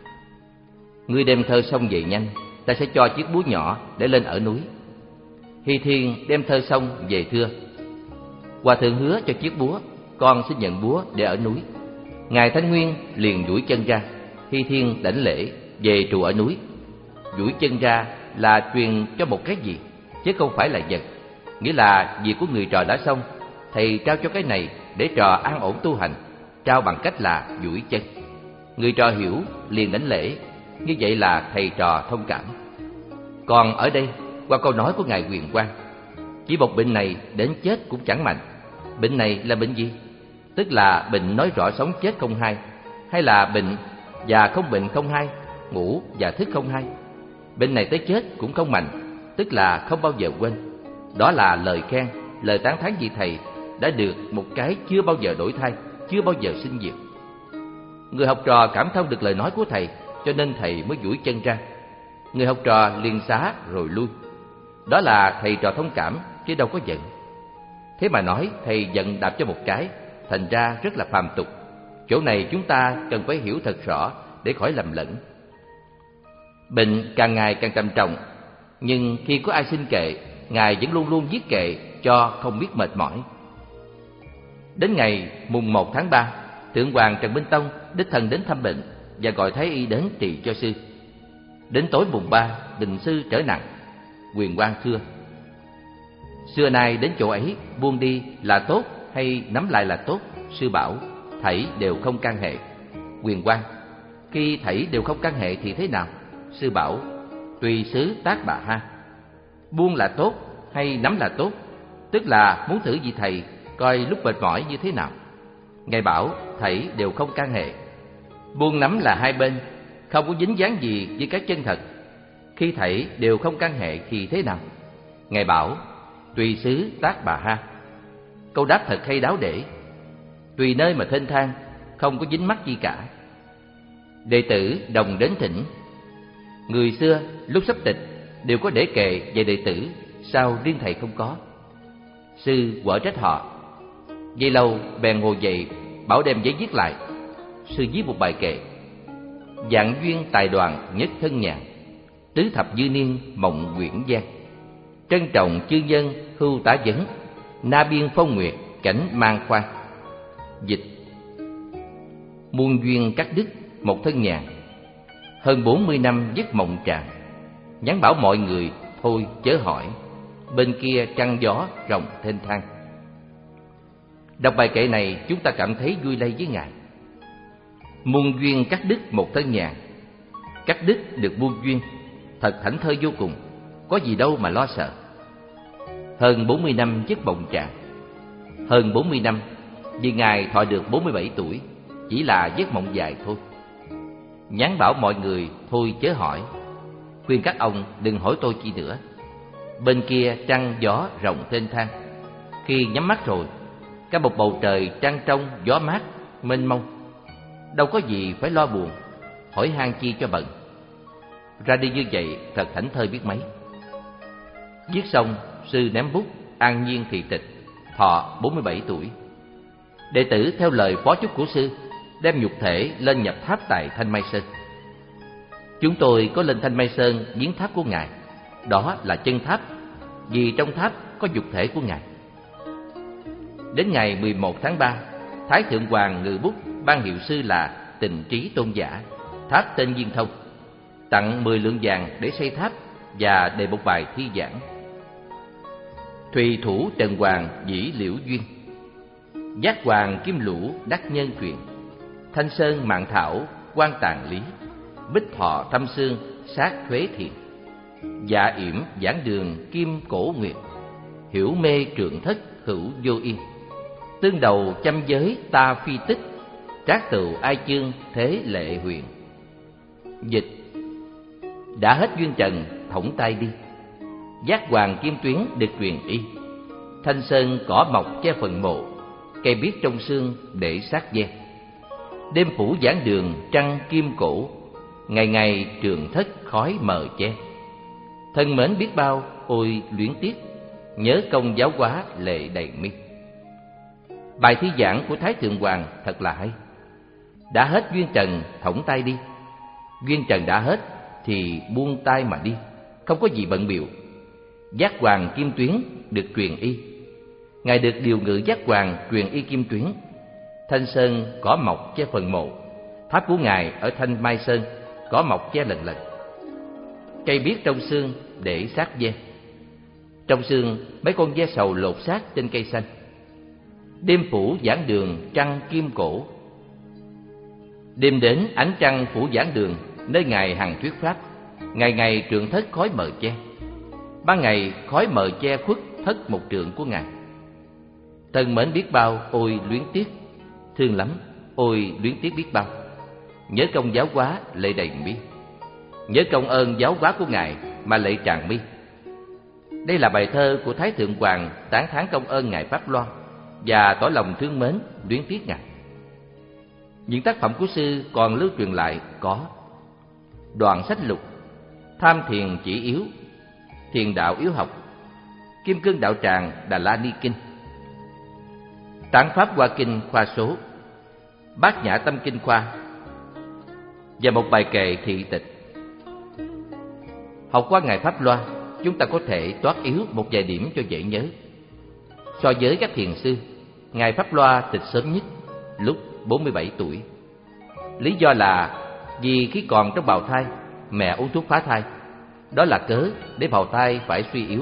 ngươi đem thơ xong về nhanh, ta sẽ cho chiếc búa nhỏ để lên ở núi. Hy Thiên đem thơ xong về thưa: Hòa thượng hứa cho chiếc búa, con xin nhận búa để ở núi. Ngài Thanh Nguyên liền duỗi chân ra. Hy Thiên đảnh lễ về trụ ở núi. Duỗi chân ra là truyền cho một cái gì, chứ không phải là vật. Nghĩa là việc của người trò đã xong, thầy trao cho cái này để trò an ổn tu hành, trao bằng cách là duỗi chân. Người trò hiểu liền đảnh lễ, như vậy là thầy trò thông cảm. Còn ở đây, qua câu nói của Ngài Quyền Quang, chỉ một bệnh này đến chết cũng chẳng mạnh. Bệnh này là bệnh gì? Tức là bệnh nói rõ sống chết không hai, hay là bệnh và không bệnh không hai, ngủ và thức không hai. Bệnh này tới chết cũng không mạnh, tức là không bao giờ quên. Đó là lời khen, lời tán thán vị thầy đã được một cái chưa bao giờ đổi thay, chưa bao giờ sinh diệt. Người học trò cảm thông được lời nói của thầy, cho nên thầy mới duỗi chân ra. Người học trò liền xá rồi lui. Đó là thầy trò thông cảm, chứ đâu có giận. Thế mà nói thầy giận đạp cho một cái, thành ra rất là phàm tục. Chỗ này chúng ta cần phải hiểu thật rõ để khỏi lầm lẫn. Bệnh càng ngày càng trầm trọng, nhưng khi có ai xin kệ, Ngài vẫn luôn luôn viết kệ cho không biết mệt mỏi. Đến ngày mùng một tháng ba, Thượng hoàng Trần Minh Tông đích thân đến thăm bệnh và gọi Thái y đến trị cho sư. Đến tối mùng ba, bệnh sư trở nặng. Quyền quan thưa: xưa nay đến chỗ ấy, buông đi là tốt hay nắm lại là tốt? Sư bảo: thảy đều không can hệ. Quyền quan: khi thảy đều không can hệ thì thế nào? Sư bảo: tùy xứ tác bà ha. Buông là tốt hay nắm là tốt? Tức là muốn thử vị thầy coi lúc mệt mỏi như thế nào. Ngài bảo: thảy đều không can hệ. Buông nắm là hai bên, không có dính dáng gì với cái chân thật. Khi thảy đều không can hệ thì thế nào? Ngài bảo: tùy xứ tác bà ha. Câu đáp thật hay đáo để. Tùy nơi mà thênh thang, không có dính mắc gì cả. Đệ tử đồng đến thỉnh. Người xưa lúc sắp tịch đều có để kệ về đệ tử, sao riêng thầy không có? Sư quở trách họ. Vậy lâu bèn ngồi dậy, bảo đem giấy viết lại. Sư viết một bài kệ: vạn duyên tài đoàn nhất thân nhàn, tứ thập dư niên mộng quyển giang. Trân trọng chư nhân hưu tá vấn, na biên phong nguyệt cảnh mang khoan. Dịch: muôn duyên cắt đứt một thân nhàn, hơn bốn mươi năm giấc mộng tràn. Nhắn bảo mọi người thôi chớ hỏi, bên kia trăng gió rồng thênh thang. Đọc bài kệ này chúng ta cảm thấy vui lây với Ngài. Muôn duyên cắt đứt một thân nhàn, cắt đứt được muôn duyên, thật thảnh thơi vô cùng, có gì đâu mà lo sợ. Hơn bốn mươi năm giấc mộng tràn. Hơn bốn mươi năm vì Ngài thọ được bốn mươi bảy tuổi, chỉ là giấc mộng dài thôi. Nhắn bảo mọi người thôi chớ hỏi, khuyên các ông đừng hỏi tôi chi nữa. Bên kia trăng gió rồng thênh thang. Khi nhắm mắt rồi, cả một bầu trời trăng trong gió mát mênh mông, đâu có gì phải lo buồn, hỏi han chi cho bận. Ra đi như vậy thật thảnh thơi biết mấy. Viết xong, sư ném bút, an nhiên thị tịch, thọ bốn mươi bảy tuổi. Đệ tử theo lời phó chúc của sư, đem nhục thể lên nhập tháp tại Thanh Mai Sơn. Chúng tôi có lên Thanh Mai Sơn viếng tháp của Ngài. Đó là chân tháp, vì trong tháp có nhục thể của Ngài. Đến ngày mười một tháng ba, Thái Thượng Hoàng ngự bút ban hiệu sư là Tình Trí Tôn Giả, tháp tên Viên Thông, tặng mười lượng vàng để xây tháp và đề một bài thi giảng. Thùy thủ Trần Hoàng dĩ liễu duyên, giác hoàng kim lũ đắc nhân truyền. Thanh sơn mạng thảo quan tàng lý, bích thọ thâm xương sát thuế thiện. Dạ yểm giảng đường kim cổ nguyệt, hiểu mê trượng thất hữu vô yên. Tương đầu chăm giới ta phi tích, trác tựu ai chương thế lệ huyền. Dịch: đã hết duyên trần thõng tay đi, giác hoàng kim tuyến được truyền y. Thanh sơn cỏ mọc che phần mộ, cây biết trong xương để sát ve. Đêm phủ giảng đường trăng kim cổ, ngày ngày trường thất khói mờ che. Thân mến biết bao ôi luyến tiếc, nhớ công giáo hóa lệ đầy mi. Bài thi giảng của Thái Thượng Hoàng thật là hay. Đã hết duyên trần thõng tay đi. Duyên trần đã hết thì buông tay mà đi, không có gì bận bịu. Giác hoàng kim tuyến được truyền y. Ngài được điều ngự giác hoàng truyền y kim tuyến. Thanh sơn cỏ mọc che phần mộ, tháp của Ngài ở Thanh Mai Sơn, cỏ mọc che lần lần. Cây biết trong xương để sát ve. Trong xương mấy con ve sầu lột xác trên cây xanh. Đêm phủ giảng đường trăng kim cổ. Đêm đến ánh trăng phủ giảng đường, nơi Ngài hằng thuyết pháp. Ngày ngày trượng thất khói mờ che. Ban ngày khói mờ che khuất thất một trượng của Ngài. Thân mến biết bao ôi luyến tiếc, thương lắm ôi luyến tiếc biết bao. Nhớ công giáo hóa lệ đầy mi, nhớ công ơn giáo hóa của Ngài mà lệ tràn mi. Đây là bài thơ của Thái Thượng Hoàng tán thán công ơn Ngài Pháp Loan và tỏ lòng thương mến, luyến tiếc Ngài. Những tác phẩm của sư còn lưu truyền lại có Đoạn Sách Lục, Tham Thiền Chỉ Yếu, Thiền Đạo Yếu Học, Kim Cương Đạo Tràng Đà La Ni Kinh, Tán Pháp Hoa Kinh khoa số, Bát Nhã Tâm Kinh khoa và một bài kệ thị tịch. Học qua Ngài Pháp Loan, chúng ta có thể toát yếu một vài điểm cho dễ nhớ. So với các thiền sư, Ngài Pháp Loa tịch sớm nhất, lúc bốn mươi bảy tuổi. Lý do là vì khi còn trong bào thai, mẹ uống thuốc phá thai. Đó là cớ để bào thai phải suy yếu,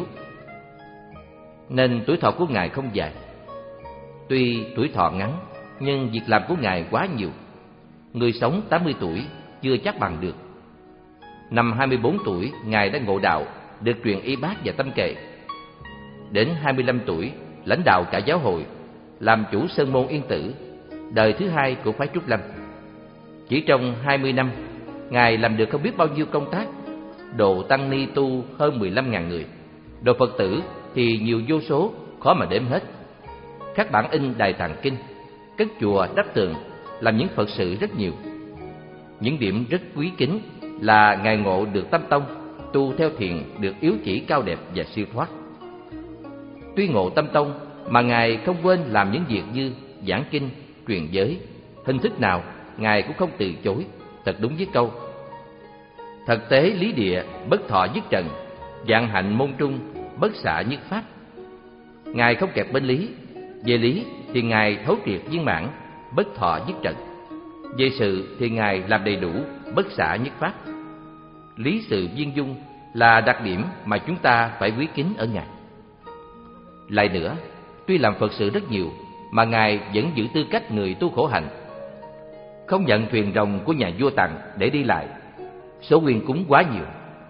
nên tuổi thọ của Ngài không dài. Tuy tuổi thọ ngắn, nhưng việc làm của Ngài quá nhiều. Người sống tám mươi tuổi chưa chắc bằng được. Năm hai mươi bốn tuổi, Ngài đã ngộ đạo, được truyền y bát và tâm kệ. Đến hai mươi lăm tuổi, lãnh đạo cả giáo hội, làm chủ sơn môn Yên Tử, đời thứ hai của phái Trúc Lâm. Chỉ trong hai mươi năm, Ngài làm được không biết bao nhiêu công tác, độ tăng ni tu hơn mười lăm nghìn người, độ Phật tử thì nhiều vô số, khó mà đếm hết. Các bản in Đại Tạng Kinh, cất chùa đắp tường, làm những Phật sự rất nhiều. Những điểm rất quý kính là Ngài ngộ được tâm tông, tu theo thiền được yếu chỉ cao đẹp và siêu thoát. Tuy ngộ tâm tông mà Ngài không quên làm những việc như giảng kinh, truyền giới. Hình thức nào Ngài cũng không từ chối, thật đúng với câu thật tế lý địa, bất thọ nhất trần, vạn hạnh môn trung, bất xạ nhất pháp. Ngài không kẹp bên lý. Về lý thì Ngài thấu triệt viên mãn, bất thọ nhất trần. Về sự thì Ngài làm đầy đủ, bất xạ nhất pháp. Lý sự viên dung là đặc điểm mà chúng ta phải quý kính ở Ngài. Lại nữa, tuy làm Phật sự rất nhiều mà Ngài vẫn giữ tư cách người tu khổ hạnh, không nhận thuyền rồng của nhà vua tặng để đi lại. Số nguyên cúng quá nhiều,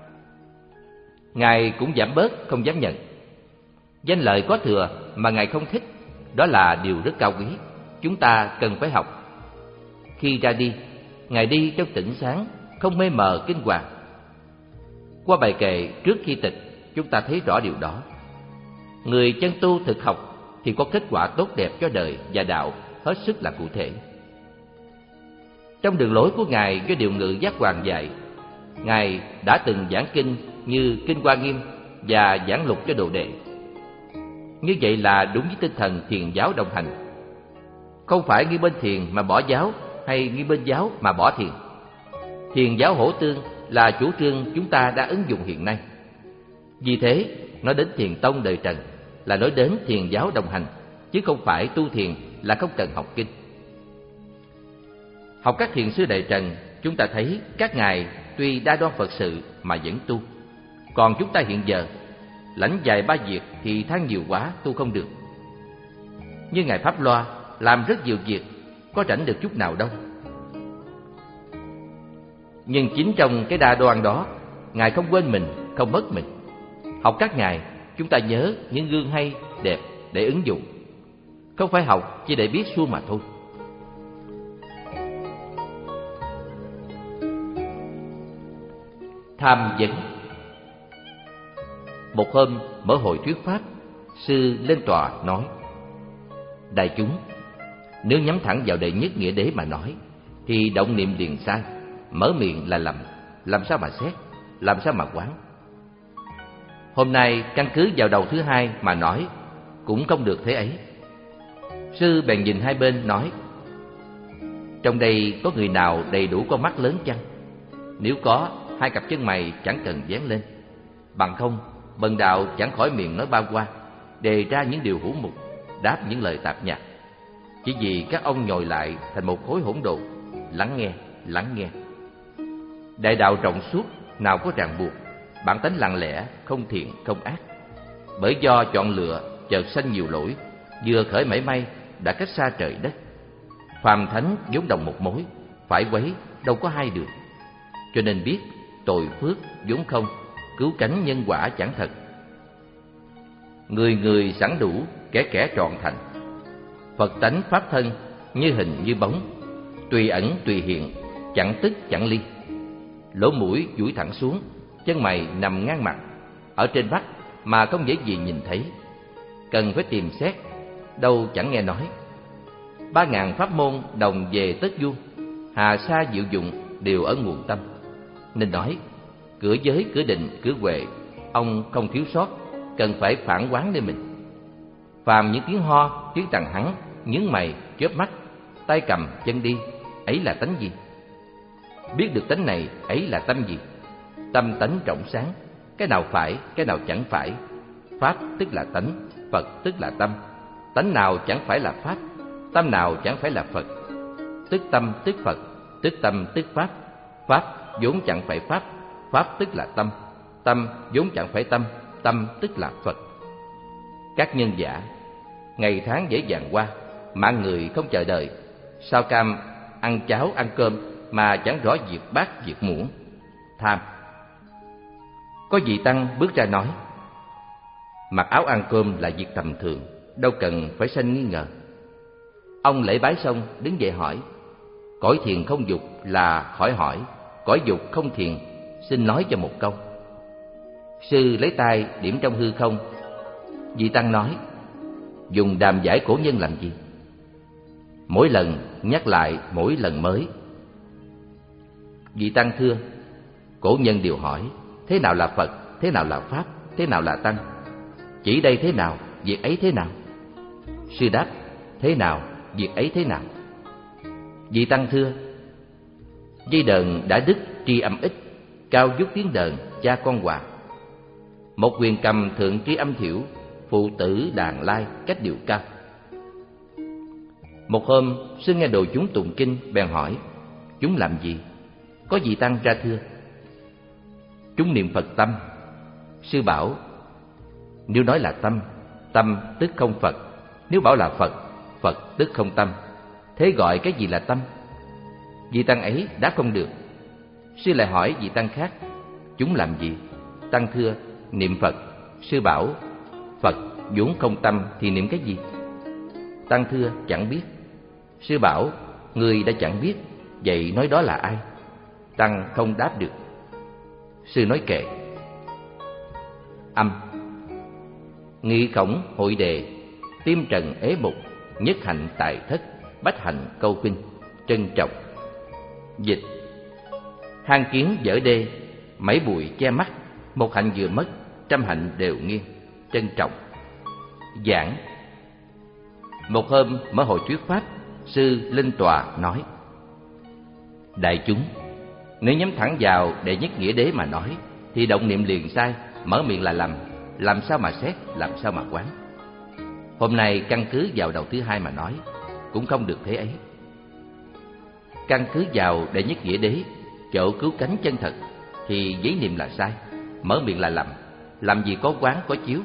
Ngài cũng giảm bớt, không dám nhận. Danh lợi có thừa mà Ngài không thích, đó là điều rất cao quý, chúng ta cần phải học. Khi ra đi, Ngài đi trong tỉnh sáng, không mê mờ kinh hoàng. Qua bài kệ trước khi tịch, chúng ta thấy rõ điều đó. Người chân tu thực học thì có kết quả tốt đẹp cho đời và đạo, hết sức là cụ thể. Trong đường lối của Ngài do Điều Ngự Giác Hoàng dạy, Ngài đã từng giảng kinh như Kinh Hoa Nghiêm và giảng lục cho đồ đệ. Như vậy là đúng với tinh thần thiền giáo đồng hành. Không phải nghi bên thiền mà bỏ giáo, hay nghi bên giáo mà bỏ thiền. Thiền giáo hỗ tương là chủ trương chúng ta đã ứng dụng hiện nay. Vì thế, nói đến thiền tông đời Trần là nói đến thiền giáo đồng hành, chứ không phải tu thiền là không cần học kinh. Học các thiền sư đời Trần, chúng ta thấy các ngài tuy đa đoan Phật sự mà vẫn tu. Còn chúng ta hiện giờ, lãnh vài ba việc thì than nhiều quá, tu không được. Như Ngài Pháp Loa làm rất nhiều việc, có rảnh được chút nào đâu. Nhưng chính trong cái đa đoan đó, Ngài không quên mình, không mất mình. Học các ngài, chúng ta nhớ những gương hay, đẹp để ứng dụng. Không phải học chỉ để biết suông mà thôi. Tham vấn. Một hôm mở hội thuyết pháp, sư lên tòa nói: đại chúng, nếu nhắm thẳng vào đệ nhất nghĩa đế mà nói thì động niệm liền sai, mở miệng là lầm, làm sao mà xét, làm sao mà quán. Hôm nay căn cứ vào đầu thứ hai mà nói cũng không được thế ấy. Sư bèn nhìn hai bên nói: trong đây có người nào đầy đủ con mắt lớn chăng? Nếu có, hai cặp chân mày chẳng cần dán lên. Bằng không, bần đạo chẳng khỏi miệng nói ba qua, đề ra những điều hữu mục, đáp những lời tạp nhạp. Chỉ vì các ông nhồi lại thành một khối hỗn độn. Lắng nghe, lắng nghe. Đại đạo rộng suốt, nào có ràng buộc, bản tánh lặng lẽ, không thiện, không ác. Bởi do chọn lựa, chợt sanh nhiều lỗi, vừa khởi mảy may đã cách xa trời đất. Phàm thánh vốn đồng một mối, phải quấy đâu có hai đường. Cho nên biết tội phước vốn không, cứu cánh nhân quả chẳng thật. Người người sẵn đủ, kẻ kẻ trọn thành. Phật tánh pháp thân, như hình như bóng, tùy ẩn tùy hiện, chẳng tức chẳng ly. Lỗ mũi duỗi thẳng xuống, chân mày nằm ngang mặt. Ở trên mắt mà không dễ gì nhìn thấy, cần phải tìm xét, đâu chẳng nghe nói. Ba ngàn pháp môn đồng về tất vuông, hà sa diệu dụng đều ở nguồn tâm. Nên nói cửa giới, cửa định, cửa huệ, ông không thiếu sót, cần phải phản quán lên mình. Phàm những tiếng ho, tiếng tằng hắng, nhướng mày, chớp mắt, tay cầm, chân đi, ấy là tánh gì? Biết được tánh này, ấy là tâm gì? Tâm tánh rộng sáng, cái nào phải, cái nào chẳng phải. Pháp tức là tánh, Phật tức là tâm. Tánh nào chẳng phải là Pháp, tâm nào chẳng phải là Phật. Tức tâm tức Phật, tức tâm tức Pháp. Pháp vốn chẳng phải Pháp, Pháp tức là tâm. Tâm vốn chẳng phải tâm, tâm tức là Phật. Các nhân giả, ngày tháng dễ dàng qua, mạng người không chờ đợi, sao cam ăn cháo ăn cơm mà chẳng rõ việc bát việc muỗng. Tham. Có vị tăng bước ra nói, mặc áo ăn cơm là việc tầm thường, đâu cần phải sanh nghi ngờ. Ông lễ bái xong đứng dậy hỏi, cõi thiền không dục là khỏi hỏi, cõi dục không thiền, xin nói cho một câu. Sư lấy tay điểm trong hư không. Vị tăng nói, dùng đàm giải cổ nhân làm gì? Mỗi lần nhắc lại mỗi lần mới. Vị tăng thưa, cổ nhân đều hỏi, thế nào là Phật, thế nào là Pháp, thế nào là Tăng? Chỉ đây thế nào, việc ấy thế nào? Sư đáp, thế nào, việc ấy thế nào? Vị tăng thưa, dây đờn đã đứt tri âm ít, cao vút tiếng đờn cha con hòa. Một quyền cầm thượng tri âm thiểu, phụ tử đàn lai cách điệu cao. Một hôm, sư nghe đồ chúng tụng kinh, bèn hỏi, chúng làm gì? Có vị tăng ra thưa, chúng niệm Phật tâm. Sư bảo, nếu nói là tâm, tâm tức không Phật. Nếu bảo là Phật, Phật tức không tâm. Thế gọi cái gì là tâm? Vị tăng ấy đáp không được. Sư lại hỏi vị tăng khác, chúng làm gì? Tăng thưa, niệm Phật. Sư bảo, Phật vốn không tâm thì niệm cái gì? Tăng thưa, chẳng biết. Sư bảo, người đã chẳng biết, vậy nói đó là ai? Tăng không đáp được. Sư nói kệ. Âm. Nghị khổng hội đề, tim trần ế mục, nhất hạnh tài thất, bách hạnh câu kinh, trân trọng. Dịch. Hang kiến dở đê, mấy bụi che mắt, một hạnh vừa mất, trăm hạnh đều nghiêng, trân trọng. Giảng. Một hôm mở hội thuyết pháp, sư linh tòa nói, đại chúng, nếu nhắm thẳng vào đệ nhất nghĩa đế mà nói, thì động niệm liền sai, mở miệng là lầm, làm sao mà xét, làm sao mà quán. Hôm nay căn cứ vào đầu thứ hai mà nói, cũng không được thế ấy. Căn cứ vào đệ nhất nghĩa đế, chỗ cứu cánh chân thật, thì giấy niệm là sai, mở miệng là lầm, làm gì có quán có chiếu.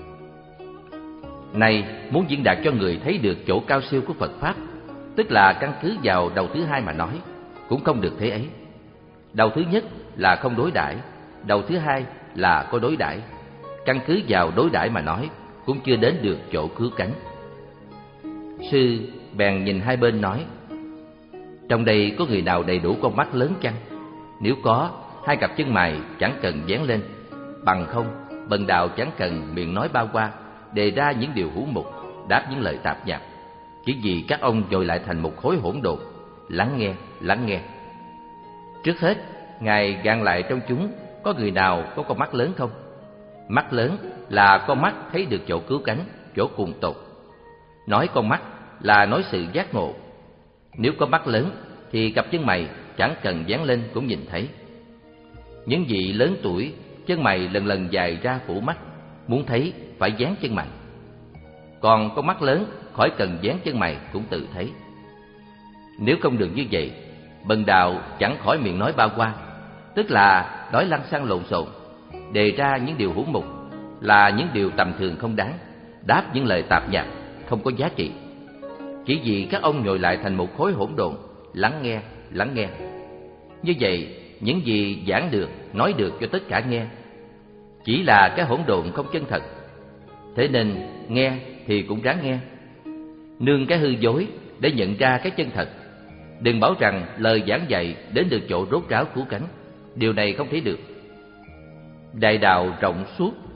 Này, muốn diễn đạt cho người thấy được chỗ cao siêu của Phật Pháp, tức là căn cứ vào đầu thứ hai mà nói, cũng không được thế ấy. Đầu thứ nhất là không đối đãi, đầu thứ hai là có đối đãi. Căn cứ vào đối đãi mà nói, cũng chưa đến được chỗ cứu cánh. Sư bèn nhìn hai bên nói, trong đây có người nào đầy đủ con mắt lớn chăng? Nếu có, hai cặp chân mày chẳng cần dán lên, bằng không, bần đạo chẳng cần miệng nói bao qua, đề ra những điều hữu mục, đáp những lời tạp nhạp. Chỉ vì các ông dội lại thành một khối hỗn độn. Lắng nghe, lắng nghe. Trước hết, Ngài gạn lại trong chúng có người nào có con mắt lớn không? Mắt lớn là con mắt thấy được chỗ cứu cánh, chỗ cùng tột. Nói con mắt là nói sự giác ngộ. Nếu có mắt lớn thì cặp chân mày chẳng cần dán lên cũng nhìn thấy. Những vị lớn tuổi, chân mày lần lần dài ra phủ mắt, muốn thấy phải dán chân mày. Còn con mắt lớn khỏi cần dán chân mày cũng tự thấy. Nếu không được như vậy, bần đạo chẳng khỏi miệng nói bao qua, tức là nói lăng xăng lộn xộn, đề ra những điều hữu mục, là những điều tầm thường không đáng, đáp những lời tạp nhạp không có giá trị. Chỉ vì các ông nhồi lại thành một khối hỗn độn, lắng nghe, lắng nghe. Như vậy, những gì giảng được, nói được cho tất cả nghe, chỉ là cái hỗn độn không chân thật. Thế nên nghe thì cũng ráng nghe, nương cái hư dối để nhận ra cái chân thật. Đừng bảo rằng lời giảng dạy đến được chỗ rốt ráo cứu cánh, điều này không thể được. Đại đạo rộng suốt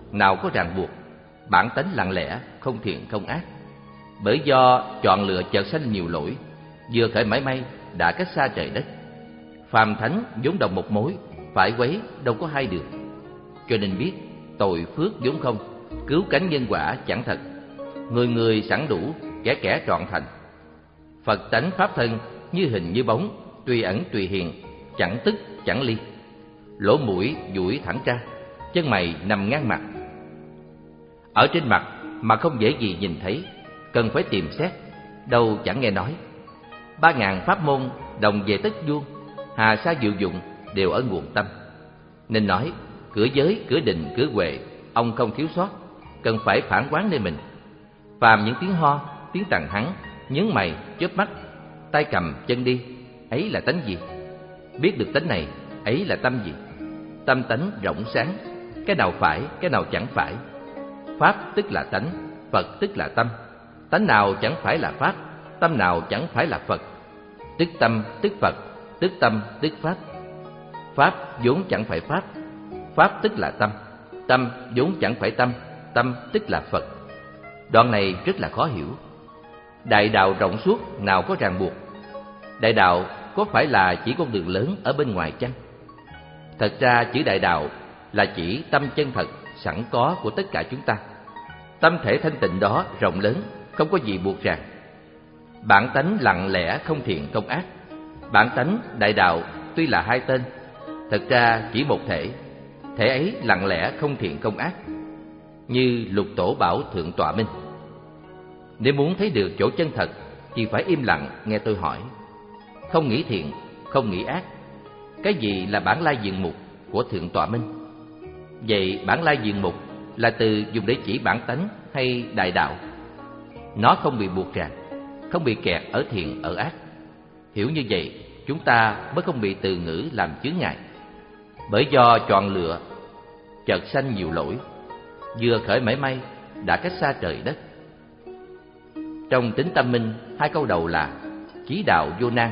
nào có ràng buộc, bản tánh lặng lẽ, không thiện không ác. Bởi do chọn lựa chợt sanh nhiều lỗi, vừa khởi mảy may đã cách xa trời đất. Phàm thánh vốn đồng một mối, phải quấy đâu có hai đường. Cho nên biết tội phước vốn không, cứu cánh nhân quả chẳng thật. Người người sẵn đủ, kẻ kẻ trọn thành. Phật tánh pháp thân như hình như bóng, tùy ẩn tùy hiện, chẳng tức chẳng ly. Lỗ mũi duỗi thẳng ra, chân mày nằm ngang mặt. Ở trên mặt mà không dễ gì nhìn thấy, cần phải tìm xét, đâu chẳng nghe nói. Ba ngàn pháp môn đồng về tất vuông, hà sa diệu dụng đều ở nguồn tâm. Nên nói cửa giới, cửa đình, cửa huệ, ông không thiếu sót, cần phải phản quán nơi mình. Phàm những tiếng ho, tiếng tằng hắng, nhướng mày, chớp mắt, tay cầm chân đi, ấy là tánh gì? Biết được tánh này, ấy là tâm gì? Tâm tánh rộng sáng, cái nào phải, cái nào chẳng phải. Pháp tức là tánh, Phật tức là tâm. Tánh nào chẳng phải là Pháp, tâm nào chẳng phải là Phật. Tức tâm tức Phật, tức tâm tức Pháp. Pháp vốn chẳng phải Pháp, Pháp tức là tâm. Tâm vốn chẳng phải tâm, tâm tức là Phật. Đoạn này rất là khó hiểu. Đại đạo rộng suốt nào có ràng buộc? Đại đạo có phải là chỉ con đường lớn ở bên ngoài chăng? Thật ra chữ đại đạo là chỉ tâm chân thật sẵn có của tất cả chúng ta. Tâm thể thanh tịnh đó rộng lớn, không có gì buộc ràng. Bản tánh lặng lẽ không thiện không ác. Bản tánh đại đạo tuy là hai tên, thật ra chỉ một thể. Thể ấy lặng lẽ không thiện không ác, như Lục Tổ bảo Thượng Tọa Minh. Nếu muốn thấy được chỗ chân thật thì phải im lặng nghe tôi hỏi. Không nghĩ thiện, không nghĩ ác. Cái gì là bản lai diện mục của Thượng Tọa Minh? Vậy bản lai diện mục là từ dùng để chỉ bản tánh hay đại đạo? Nó không bị buộc ràng, không bị kẹt ở thiện ở ác. Hiểu như vậy, chúng ta mới không bị từ ngữ làm chướng ngại. Bởi do chọn lựa, chợt sanh nhiều lỗi, vừa khởi mảy may đã cách xa trời đất. Trong Tính Tâm Minh, hai câu đầu là chí đạo vô nan,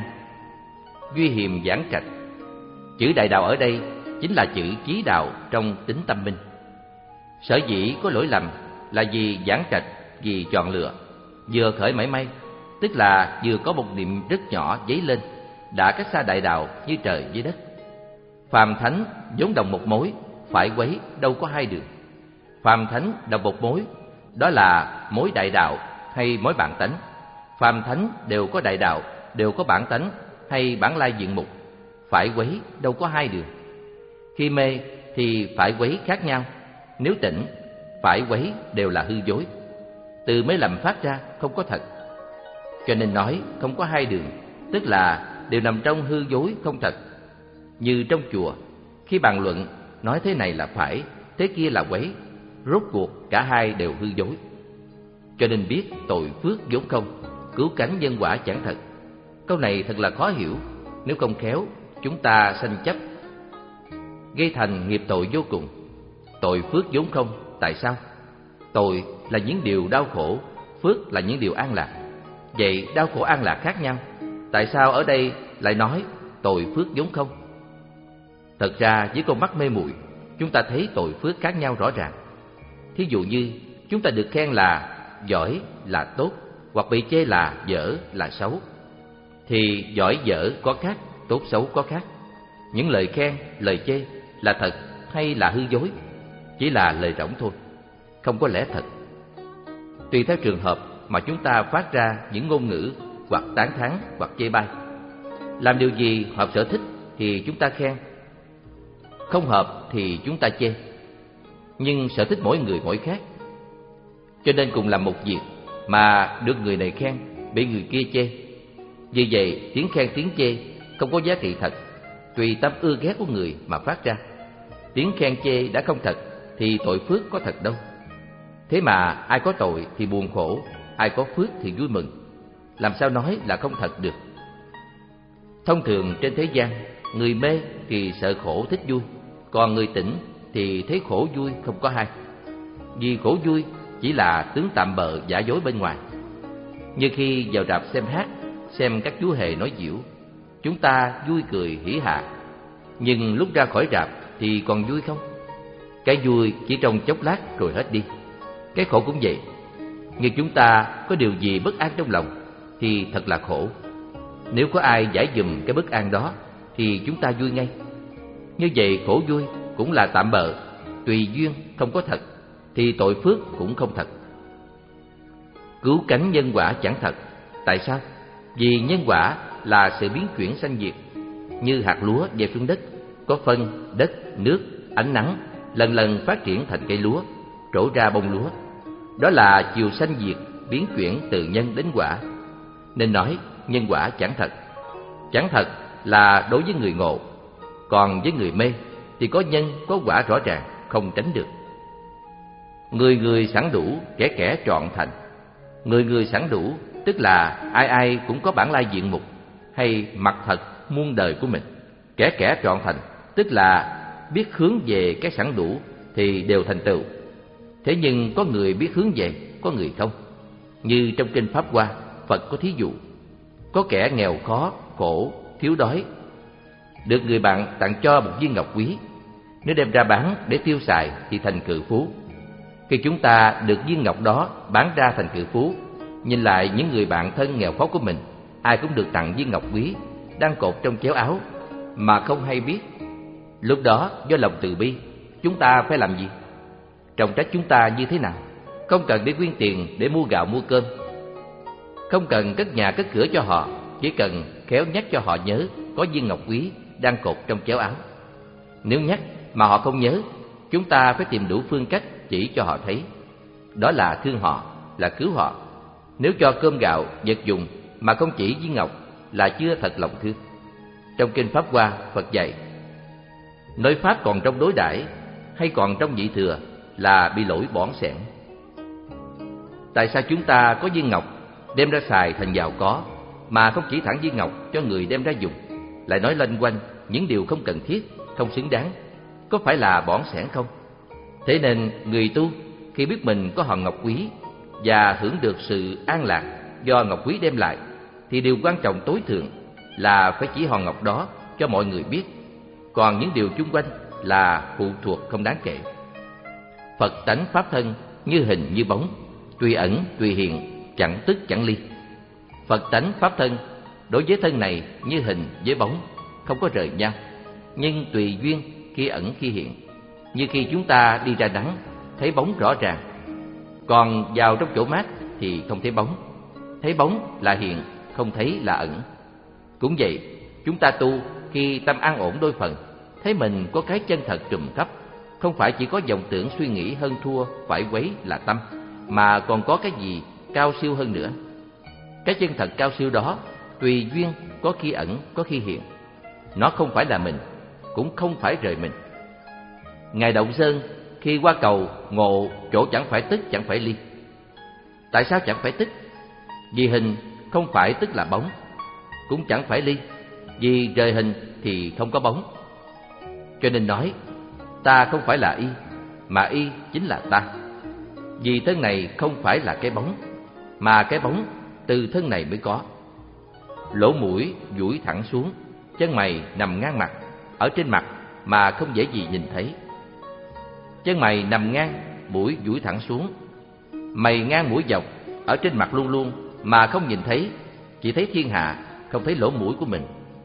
duy hiềm giảng trạch. Chữ đại đạo ở đây chính là chữ chí đạo trong Tính Tâm Minh. Sở dĩ có lỗi lầm là vì giảng trạch, vì chọn lựa, vừa khởi mảy may, tức là vừa có một niệm rất nhỏ dấy lên, đã cách xa đại đạo như trời với đất. Phàm thánh vốn đồng một mối, phải quấy đâu có hai đường. Phàm thánh đồng một mối, đó là mối đại đạo hay mối bản tánh. Phàm thánh đều có đại đạo, đều có bản tánh hay bản lai diện mục, phải quấy đâu có hai đường. Khi mê thì phải quấy khác nhau, nếu tỉnh, phải quấy đều là hư dối. Từ mê lầm phát ra không có thật. Cho nên nói không có hai đường, tức là đều nằm trong hư dối không thật. Như trong chùa, khi bàn luận nói thế này là phải, thế kia là quấy, rốt cuộc cả hai đều hư dối. Cho nên biết tội phước vốn không, cứu cánh nhân quả chẳng thật. Câu này thật là khó hiểu, nếu không khéo chúng ta sanh chấp, gây thành nghiệp tội vô cùng. Tội phước vốn không, tại sao? Tội là những điều đau khổ, phước là những điều an lạc. Vậy đau khổ an lạc khác nhau, tại sao ở đây lại nói tội phước vốn không? Thật ra với con mắt mê muội, chúng ta thấy tội phước khác nhau rõ ràng. Thí dụ như chúng ta được khen là giỏi là tốt, hoặc bị chê là dở là xấu, thì giỏi dở có khác, tốt xấu có khác. Những lời khen, lời chê là thật hay là hư dối? Chỉ là lời rỗng thôi, không có lẽ thật. Tùy theo trường hợp mà chúng ta phát ra những ngôn ngữ hoặc tán thán hoặc chê bai. Làm điều gì hợp sở thích thì chúng ta khen, không hợp thì chúng ta chê. Nhưng sở thích mỗi người mỗi khác, cho nên cùng làm một việc mà được người này khen, bị người kia chê. Vì vậy tiếng khen tiếng chê không có giá trị thật, tùy tâm ưa ghét của người mà phát ra. Tiếng khen chê đã không thật thì tội phước có thật đâu. Thế mà ai có tội thì buồn khổ, ai có phước thì vui mừng, làm sao nói là không thật được? Thông thường trên thế gian, người mê thì sợ khổ thích vui, còn người tỉnh thì thấy khổ vui không có hai. Vì khổ vui chỉ là tướng tạm bợ giả dối bên ngoài. Như khi vào rạp xem hát, xem các chú hề nói giễu, chúng ta vui cười hỉ hạ, nhưng lúc ra khỏi rạp thì còn vui không? Cái vui chỉ trong chốc lát rồi hết đi. Cái khổ cũng vậy. Như chúng ta có điều gì bất an trong lòng thì thật là khổ. Nếu có ai giải dùm cái bất an đó thì chúng ta vui ngay. Như vậy khổ vui cũng là tạm bợ, tùy duyên, không có thật, thì tội phước cũng không thật. Cứu cánh nhân quả chẳng thật. Tại sao? Vì nhân quả là sự biến chuyển sanh diệt. Như hạt lúa về phương đất, có phân, đất, nước, ánh nắng, lần lần phát triển thành cây lúa, trổ ra bông lúa. Đó là chiều sanh diệt, biến chuyển từ nhân đến quả. Nên nói nhân quả chẳng thật. Chẳng thật là đối với người ngộ. Còn với người mê thì có nhân có quả rõ ràng, không tránh được. Người người sẵn đủ, kẻ kẻ trọn thành. Người người sẵn đủ tức là ai ai cũng có bản lai diện mục hay mặt thật muôn đời của mình. Kẻ kẻ trọn thành tức là biết hướng về cái sẵn đủ thì đều thành tựu. Thế nhưng có người biết hướng về, có người không. Như trong kinh Pháp Hoa, Phật có thí dụ. Có kẻ nghèo khó, khổ, thiếu đói, được người bạn tặng cho một viên ngọc quý. Nếu đem ra bán để tiêu xài thì thành cự phú. Khi chúng ta được viên ngọc đó bán ra thành cự phú, nhìn lại những người bạn thân nghèo khó của mình, ai cũng được tặng viên ngọc quý đang cột trong chéo áo mà không hay biết. Lúc đó do lòng từ bi, chúng ta phải làm gì? Trọng trách chúng ta như thế nào? Không cần để quyên tiền để mua gạo mua cơm, không cần cất nhà cất cửa cho họ, chỉ cần khéo nhắc cho họ nhớ có viên ngọc quý đang cột trong chéo áo. Nếu nhắc mà họ không nhớ, chúng ta phải tìm đủ phương cách chỉ cho họ thấy. Đó là thương họ, là cứu họ. Nếu cho cơm gạo, vật dụng mà không chỉ viên ngọc là chưa thật lòng thương. Trong kinh Pháp Hoa, Phật dạy: nói pháp còn trong đối đãi hay còn trong vị thừa là bị lỗi bỏn sẻn. Tại sao chúng ta có viên ngọc đem ra xài thành giàu có, mà không chỉ thẳng viên ngọc cho người đem ra dùng, lại nói loanh quanh những điều không cần thiết, không xứng đáng? Có phải là bỏn sẻn không? Thế nên người tu khi biết mình có hòn ngọc quý và hưởng được sự an lạc do ngọc quý đem lại, thì điều quan trọng tối thượng là phải chỉ hòn ngọc đó cho mọi người biết, còn những điều chung quanh là phụ thuộc không đáng kể. Phật tánh pháp thân như hình như bóng, tùy ẩn tùy hiện, chẳng tức chẳng ly. Phật tánh pháp thân đối với thân này như hình với bóng, không có rời nhau, nhưng tùy duyên khi ẩn khi hiện. Như khi chúng ta đi ra nắng thấy bóng rõ ràng, còn vào trong chỗ mát thì không thấy bóng. Thấy bóng là hiện, không thấy là ẩn. Cũng vậy, chúng ta tu khi tâm an ổn đôi phần, thấy mình có cái chân thật trùm khắp, không phải chỉ có vọng tưởng suy nghĩ hơn thua phải quấy là tâm, mà còn có cái gì cao siêu hơn nữa. Cái chân thật cao siêu đó tùy duyên, có khi ẩn, có khi hiện. Nó không phải là mình, cũng không phải rời mình. Ngài Động Sơn khi qua cầu ngộ chỗ chẳng phải tức chẳng phải ly. Tại sao chẳng phải tức? Vì hình không phải tức là bóng. Cũng chẳng phải ly, vì rời hình thì không có bóng. Cho nên nói ta không phải là y, mà y chính là ta. Vì thân này không phải là cái bóng, mà cái bóng từ thân này mới có. Lỗ mũi duỗi thẳng xuống, chân mày nằm ngang mặt, ở trên mặt mà không dễ gì nhìn thấy. Chân mày nằm ngang, mũi duỗi thẳng xuống, mày ngang mũi dọc, ở trên mặt luôn luôn mà không nhìn thấy, chỉ thấy thiên hạ, không thấy lỗ mũi của mình.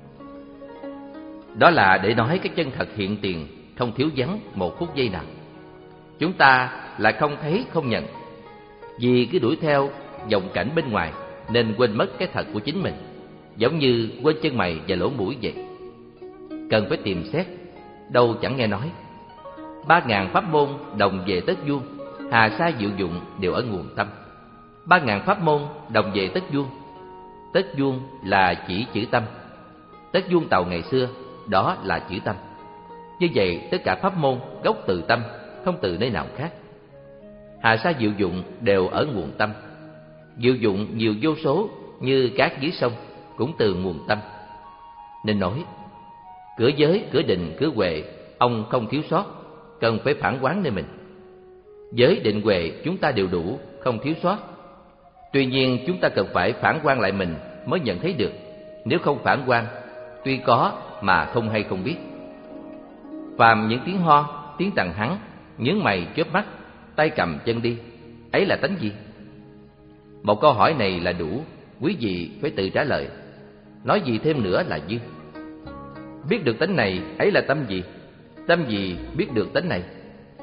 Đó là để nói cái chân thật hiện tiền, không thiếu vắng một phút giây nào. Chúng ta lại không thấy không nhận, vì cứ đuổi theo vọng cảnh bên ngoài nên quên mất cái thật của chính mình, giống như quên chân mày và lỗ mũi vậy. Cần phải tìm xét, đâu chẳng nghe nói ba ngàn pháp môn đồng về tất vuông, hà sa diệu dụng đều ở nguồn tâm. Ba ngàn pháp môn đồng về tất vuông. Tất vuông là chỉ chữ tâm. Tất vuông tàu ngày xưa đó là chữ tâm. Như vậy tất cả pháp môn gốc từ tâm, không từ nơi nào khác. Hà sa diệu dụng đều ở nguồn tâm. Diệu dụng nhiều vô số như cát dưới sông, cũng từ nguồn tâm. Nên nói cửa giới, cửa định, cửa huệ ông không thiếu sót, cần phải phản quán nơi mình. Giới định huệ chúng ta đều đủ, không thiếu sót. Tuy nhiên chúng ta cần phải phản quán lại mình mới nhận thấy được. Nếu không phản quán, tuy có mà không hay không biết. Phàm những tiếng ho, tiếng tằng hắng, nhướng mày chớp mắt, tay cầm chân đi, ấy là tánh gì? Một câu hỏi này là đủ, quý vị phải tự trả lời. Nói gì thêm nữa là dư. Biết được tánh này, ấy là tâm gì? Tâm gì biết được tánh này?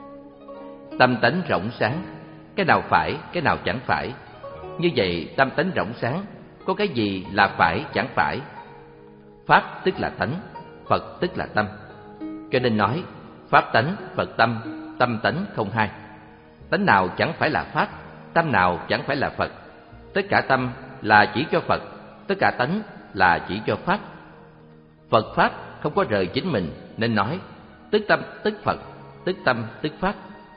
Tâm tánh rộng sáng, cái nào phải, cái nào chẳng phải. Như vậy tâm tánh rộng sáng, có cái gì là phải chẳng phải? Pháp tức là tánh, Phật tức là tâm. Cho nên nói pháp tánh, Phật tâm, tâm tánh không hai. Tánh nào chẳng phải là Pháp, tâm nào chẳng phải là Phật. Tất cả tâm là chỉ cho Phật, tất cả tánh là chỉ cho Pháp. Phật Pháp không có rời chính mình, nên nói tức tâm tức Phật, tức tâm tức Pháp.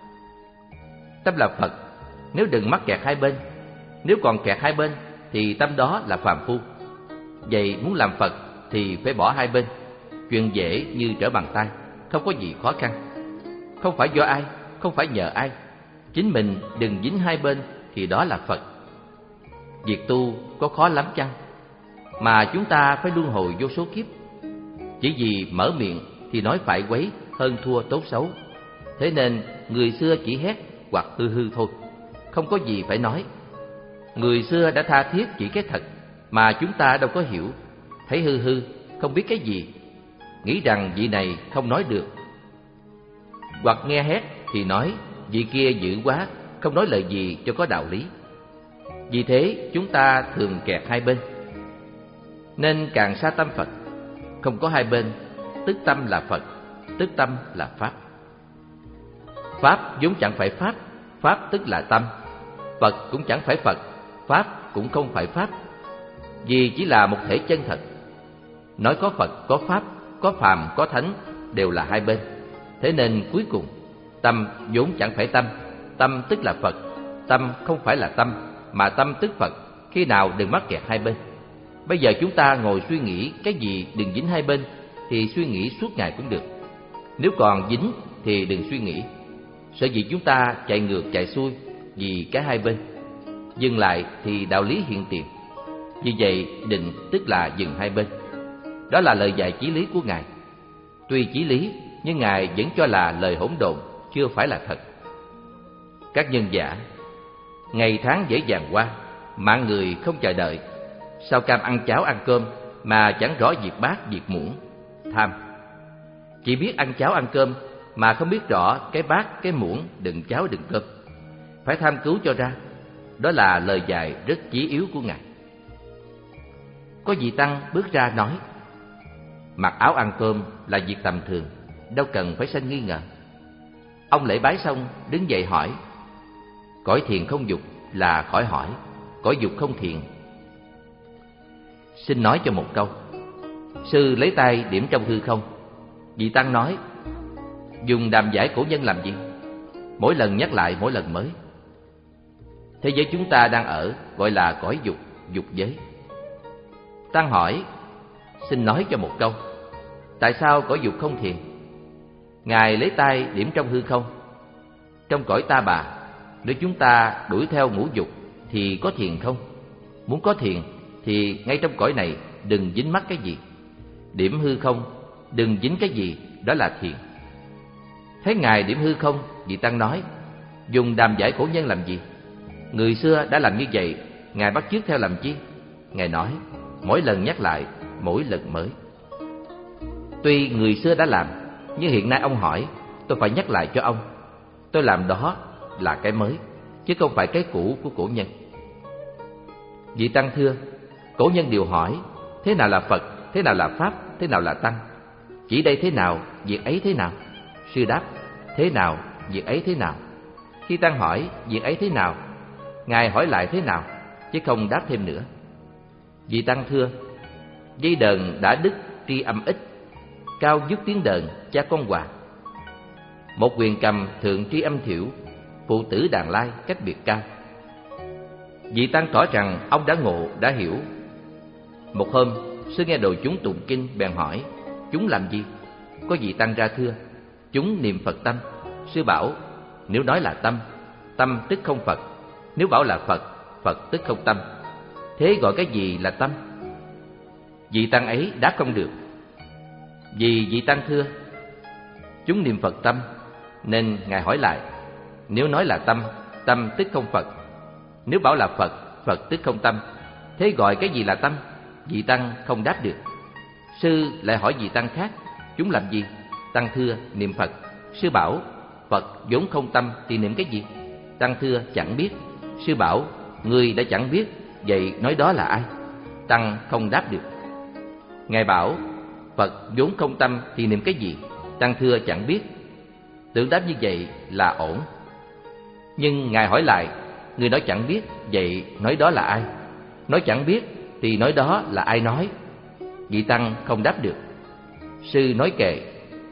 Tâm là Phật, nếu đừng mắc kẹt hai bên. Nếu còn kẹt hai bên thì tâm đó là phàm phu. Vậy muốn làm Phật thì phải bỏ hai bên. Chuyện dễ như trở bàn tay, không có gì khó khăn. Không phải do ai, không phải nhờ ai. Chính mình đừng dính hai bên thì đó là Phật. Việc tu có khó lắm chăng? Mà chúng ta phải luân hồi vô số kiếp. Chỉ vì mở miệng thì nói phải quấy, hơn thua tốt xấu. Thế nên người xưa chỉ hét hoặc hư hư thôi, không có gì phải nói. Người xưa đã tha thiết chỉ cái thật, mà chúng ta đâu có hiểu. Thấy hư hư, không biết cái gì, nghĩ rằng vị này không nói được. Hoặc nghe hét thì nói vị kia dữ quá, không nói lời gì cho có đạo lý. Vì thế chúng ta thường kẹt hai bên, nên càng xa tâm Phật. Không có hai bên, tức tâm là Phật, tức tâm là Pháp. Pháp vốn chẳng phải Pháp, Pháp tức là tâm. Phật cũng chẳng phải Phật, Pháp cũng không phải Pháp. Vì chỉ là một thể chân thật. Nói có Phật, có Pháp, có phàm, có thánh, đều là hai bên. Thế nên cuối cùng, tâm vốn chẳng phải tâm, tâm tức là Phật. Tâm không phải là tâm, mà tâm tức Phật. Khi nào đừng mắc kẹt hai bên. Bây giờ chúng ta ngồi suy nghĩ cái gì đừng dính hai bên, thì suy nghĩ suốt ngày cũng được. Nếu còn dính thì đừng suy nghĩ. Sở dĩ chúng ta chạy ngược chạy xuôi vì cái hai bên. Dừng lại thì đạo lý hiện tiền. Vì vậy định tức là dừng hai bên. Đó là lời dạy chí lý của Ngài. Tuy chí lý, nhưng Ngài vẫn cho là lời hỗn độn, chưa phải là thật. Các nhân giả, ngày tháng dễ dàng qua, mạng người không chờ đợi. Sao cam ăn cháo ăn cơm mà chẳng rõ việc bát việc muỗng? Tham. Chỉ biết ăn cháo ăn cơm mà không biết rõ cái bát cái muỗng đựng cháo đựng cơm. Phải tham cứu cho ra. Đó là lời dạy rất chí yếu của Ngài. Có vị tăng bước ra nói, mặc áo ăn cơm là việc tầm thường, đâu cần phải sanh nghi ngờ. Ông lễ bái xong đứng dậy hỏi, cõi thiền không dục là khỏi hỏi, cõi dục không thiền. Xin nói cho một câu. Sư lấy tay điểm trong hư không. Vị tăng nói, dùng đàm giải cổ nhân làm gì? Mỗi lần nhắc lại mỗi lần mới. Thế giới chúng ta đang ở gọi là cõi dục, dục giới. Tăng hỏi, xin nói cho một câu, tại sao cõi dục không thiền? Ngài lấy tay điểm trong hư không. Trong cõi ta bà, nếu chúng ta đuổi theo ngũ dục thì có thiền không? Muốn có thiền thì ngay trong cõi này đừng dính mắc cái gì. Điểm hư không, đừng dính cái gì, đó là thiền. Thấy Ngài điểm hư không, vị tăng nói, dùng đàm giải cổ nhân làm gì? Người xưa đã làm như vậy, Ngài bắt chước theo làm chi? Ngài nói, mỗi lần nhắc lại, mỗi lần mới. Tuy người xưa đã làm, nhưng hiện nay ông hỏi, tôi phải nhắc lại cho ông. Tôi làm đó là cái mới, chứ không phải cái cũ của cổ nhân. Vị tăng thưa, cổ nhân đều hỏi, thế nào là Phật, thế nào là Pháp, thế nào là Tăng? Chỉ đây thế nào, việc ấy thế nào? Sư đáp, thế nào, việc ấy thế nào? Khi Tăng hỏi, việc ấy thế nào? Ngài hỏi lại thế nào, chứ không đáp thêm nữa. Vị tăng thưa, dây đờn đã đứt tri âm ít, cao dứt tiếng đờn cha con hòa. Một quyền cầm thượng tri âm thiểu, phụ tử đàn lai cách biệt cao. Vị tăng tỏ rằng ông đã ngộ, đã hiểu. Một hôm, sư nghe đồ chúng tụng kinh bèn hỏi, chúng làm gì? Có vị tăng ra thưa, chúng niệm Phật tâm. Sư bảo, nếu nói là tâm, tâm tức không Phật. Nếu bảo là Phật, Phật tức không tâm. Thế gọi cái gì là tâm? Vị tăng ấy đáp không được. Vì vị tăng thưa, chúng niệm Phật tâm, Nên Ngài hỏi lại, nếu nói là tâm, tâm tức không Phật. Nếu bảo là Phật, Phật tức không tâm. Thế gọi cái gì là tâm? Vị tăng không đáp được. Sư lại hỏi vị tăng khác, chúng làm gì? Tăng thưa, niệm Phật. Sư bảo, Phật vốn không tâm thì niệm cái gì? Tăng thưa, chẳng biết. Sư bảo, người đã chẳng biết, vậy nói đó là ai? Tăng không đáp được. Ngài bảo, Phật vốn không tâm thì niệm cái gì? Tăng thưa, chẳng biết. Tưởng đáp như vậy là ổn. Nhưng Ngài hỏi lại, người nói chẳng biết, vậy nói đó là ai? Nói chẳng biết thì nói đó là ai nói? Vị tăng không đáp được. Sư nói kệ,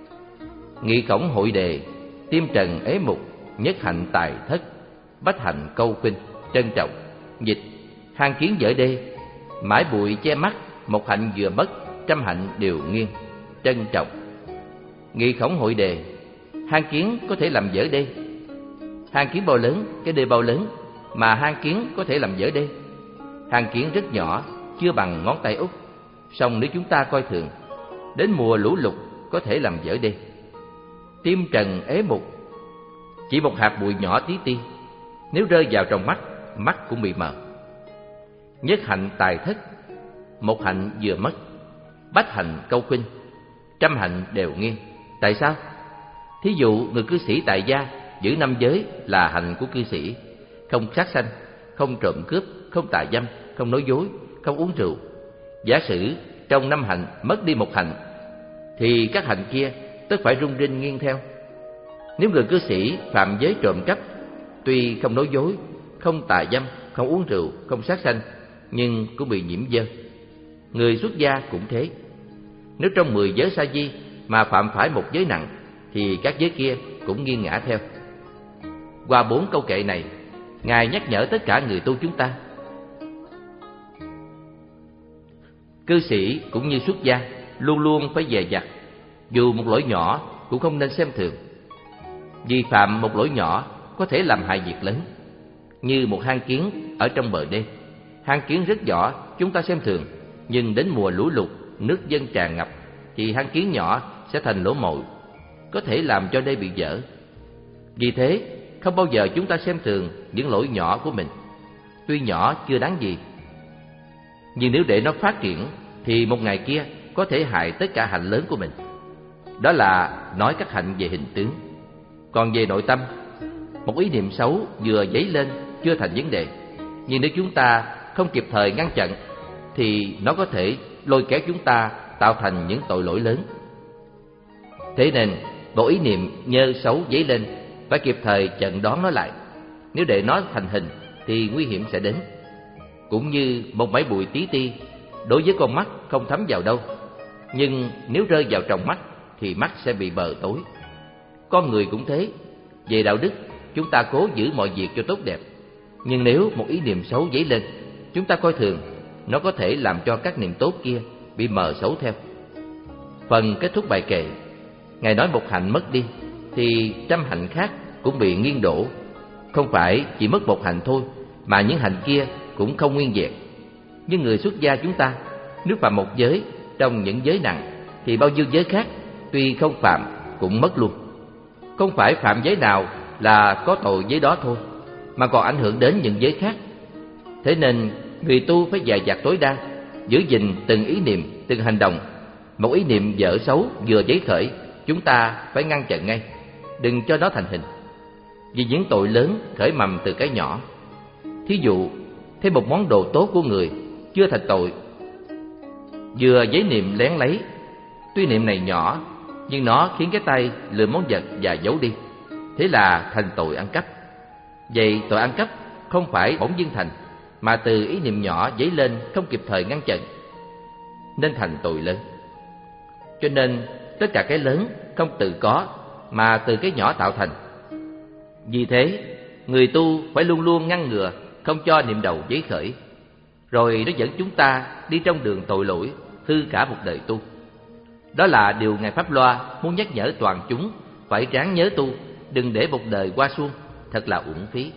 nghị cổng hội đề, tiêm trần ế mục, nhất hạnh tài thất, bách hạnh câu khuynh, trân trọng. Dịch, hang kiến dở đê, mãi bụi che mắt, một hạnh vừa mất, trăm hạnh đều nghiêng, trân trọng. Nghị khổng hội đề, hang kiến có thể làm dở đê. Hang kiến bao lớn, cái đê bao lớn mà hang kiến có thể làm dở đê? Hang kiến rất nhỏ, chưa bằng ngón tay út. Song nếu chúng ta coi thường, đến mùa lũ lụt có thể làm dở đê. Tiêm trần ế mục, chỉ một hạt bụi nhỏ tí ti, nếu rơi vào trong mắt, mắt cũng bị mờ. Nhất hạnh tài thất, một hạnh vừa mất, bách hạnh câu khuynh, trăm hạnh đều nghiêng. Tại sao? Thí dụ người cư sĩ tại gia giữ năm giới là hạnh của cư sĩ: không sát sanh, không trộm cướp, không tà dâm, không nói dối, không uống rượu. Giả sử trong năm hạnh mất đi một hạnh, thì các hạnh kia tất phải rung rinh nghiêng theo. Nếu người cư sĩ phạm giới trộm cắp, tuy không nói dối, không tà dâm, không uống rượu, không sát sanh, nhưng cũng bị nhiễm dơ. Người xuất gia cũng thế. Nếu trong mười giới sa di mà phạm phải một giới nặng, thì các giới kia cũng nghiêng ngã theo. Qua bốn câu kệ này, Ngài nhắc nhở tất cả người tu chúng ta. Cư sĩ cũng như xuất gia, luôn luôn phải dè dặt. Dù một lỗi nhỏ cũng không nên xem thường. Vì phạm một lỗi nhỏ có thể làm hại việc lớn. Như một hang kiến ở trong bờ đê. Hang kiến rất nhỏ chúng ta xem thường, nhưng đến mùa lũ lụt, nước dâng tràn ngập, thì hang kiến nhỏ sẽ thành lỗ mồi, có thể làm cho đê bị vỡ. Vì thế, không bao giờ chúng ta xem thường những lỗi nhỏ của mình. Tuy nhỏ chưa đáng gì, nhưng nếu để nó phát triển, thì một ngày kia có thể hại tất cả hạnh lớn của mình. Đó là nói các hạnh về hình tướng. Còn về nội tâm, một ý niệm xấu vừa dấy lên chưa thành vấn đề, nhưng nếu chúng ta không kịp thời ngăn chặn, thì nó có thể lôi kéo chúng ta tạo thành những tội lỗi lớn. Thế nên, một ý niệm nhơ xấu dấy lên, phải kịp thời chặn đón nó lại. Nếu để nó thành hình, thì nguy hiểm sẽ đến. Cũng như một mảy bụi tí ti, đối với con mắt không thấm vào đâu, nhưng nếu rơi vào trong mắt, thì mắt sẽ bị mờ tối. Con người cũng thế. Về đạo đức, chúng ta cố giữ mọi việc cho tốt đẹp, nhưng nếu một ý niệm xấu dấy lên, chúng ta coi thường, nó có thể làm cho các niệm tốt kia bị mờ xấu theo. Phần kết thúc bài kệ, Ngài nói một hạnh mất đi, thì trăm hạnh khác cũng bị nghiêng đổ. Không phải chỉ mất một hạnh thôi, mà những hạnh kia cũng không nguyên vẹn. Như người xuất gia chúng ta, nếu phạm một giới trong những giới nặng, thì bao nhiêu giới khác tuy không phạm cũng mất luôn. Không phải phạm giới nào là có tội giới đó thôi, mà còn ảnh hưởng đến những giới khác. Thế nên người tu phải dè dặt tối đa, giữ gìn từng ý niệm, từng hành động. Một ý niệm dở xấu vừa dấy khởi, chúng ta phải ngăn chặn ngay, đừng cho nó thành hình. Vì những tội lớn khởi mầm từ cái nhỏ. Thí dụ, thấy một món đồ tốt của người chưa thành tội, vừa giấy niệm lén lấy. Tuy niệm này nhỏ, nhưng nó khiến cái tay lượm món vật và giấu đi, thế là thành tội ăn cắp. Vậy tội ăn cắp không phải bỗng dưng thành, mà từ ý niệm nhỏ dấy lên không kịp thời ngăn chặn, nên thành tội lớn. Cho nên tất cả cái lớn không tự có, mà từ cái nhỏ tạo thành. Vì thế, người tu phải luôn luôn ngăn ngừa, không cho niệm đầu dấy khởi, rồi nó dẫn chúng ta đi trong đường tội lỗi, hư cả một đời tu. Đó là điều Ngài Pháp Loa muốn nhắc nhở toàn chúng phải ráng nhớ tu, đừng để một đời qua suông, thật là uổng phí.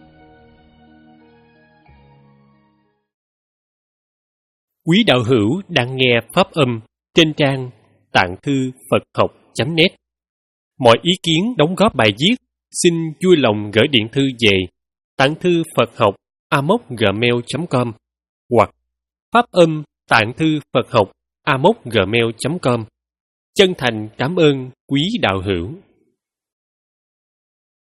Quý đạo hữu đang nghe pháp âm trên trang tạng thư Phật học chấm net. Mọi ý kiến đóng góp bài viết xin vui lòng gửi điện thư về tạng thư Phật học a móc gmail chấm com hoặc phát âm tạng thư Phật học a móc gmail chấm com. Chân thành cảm ơn quý đạo hữu.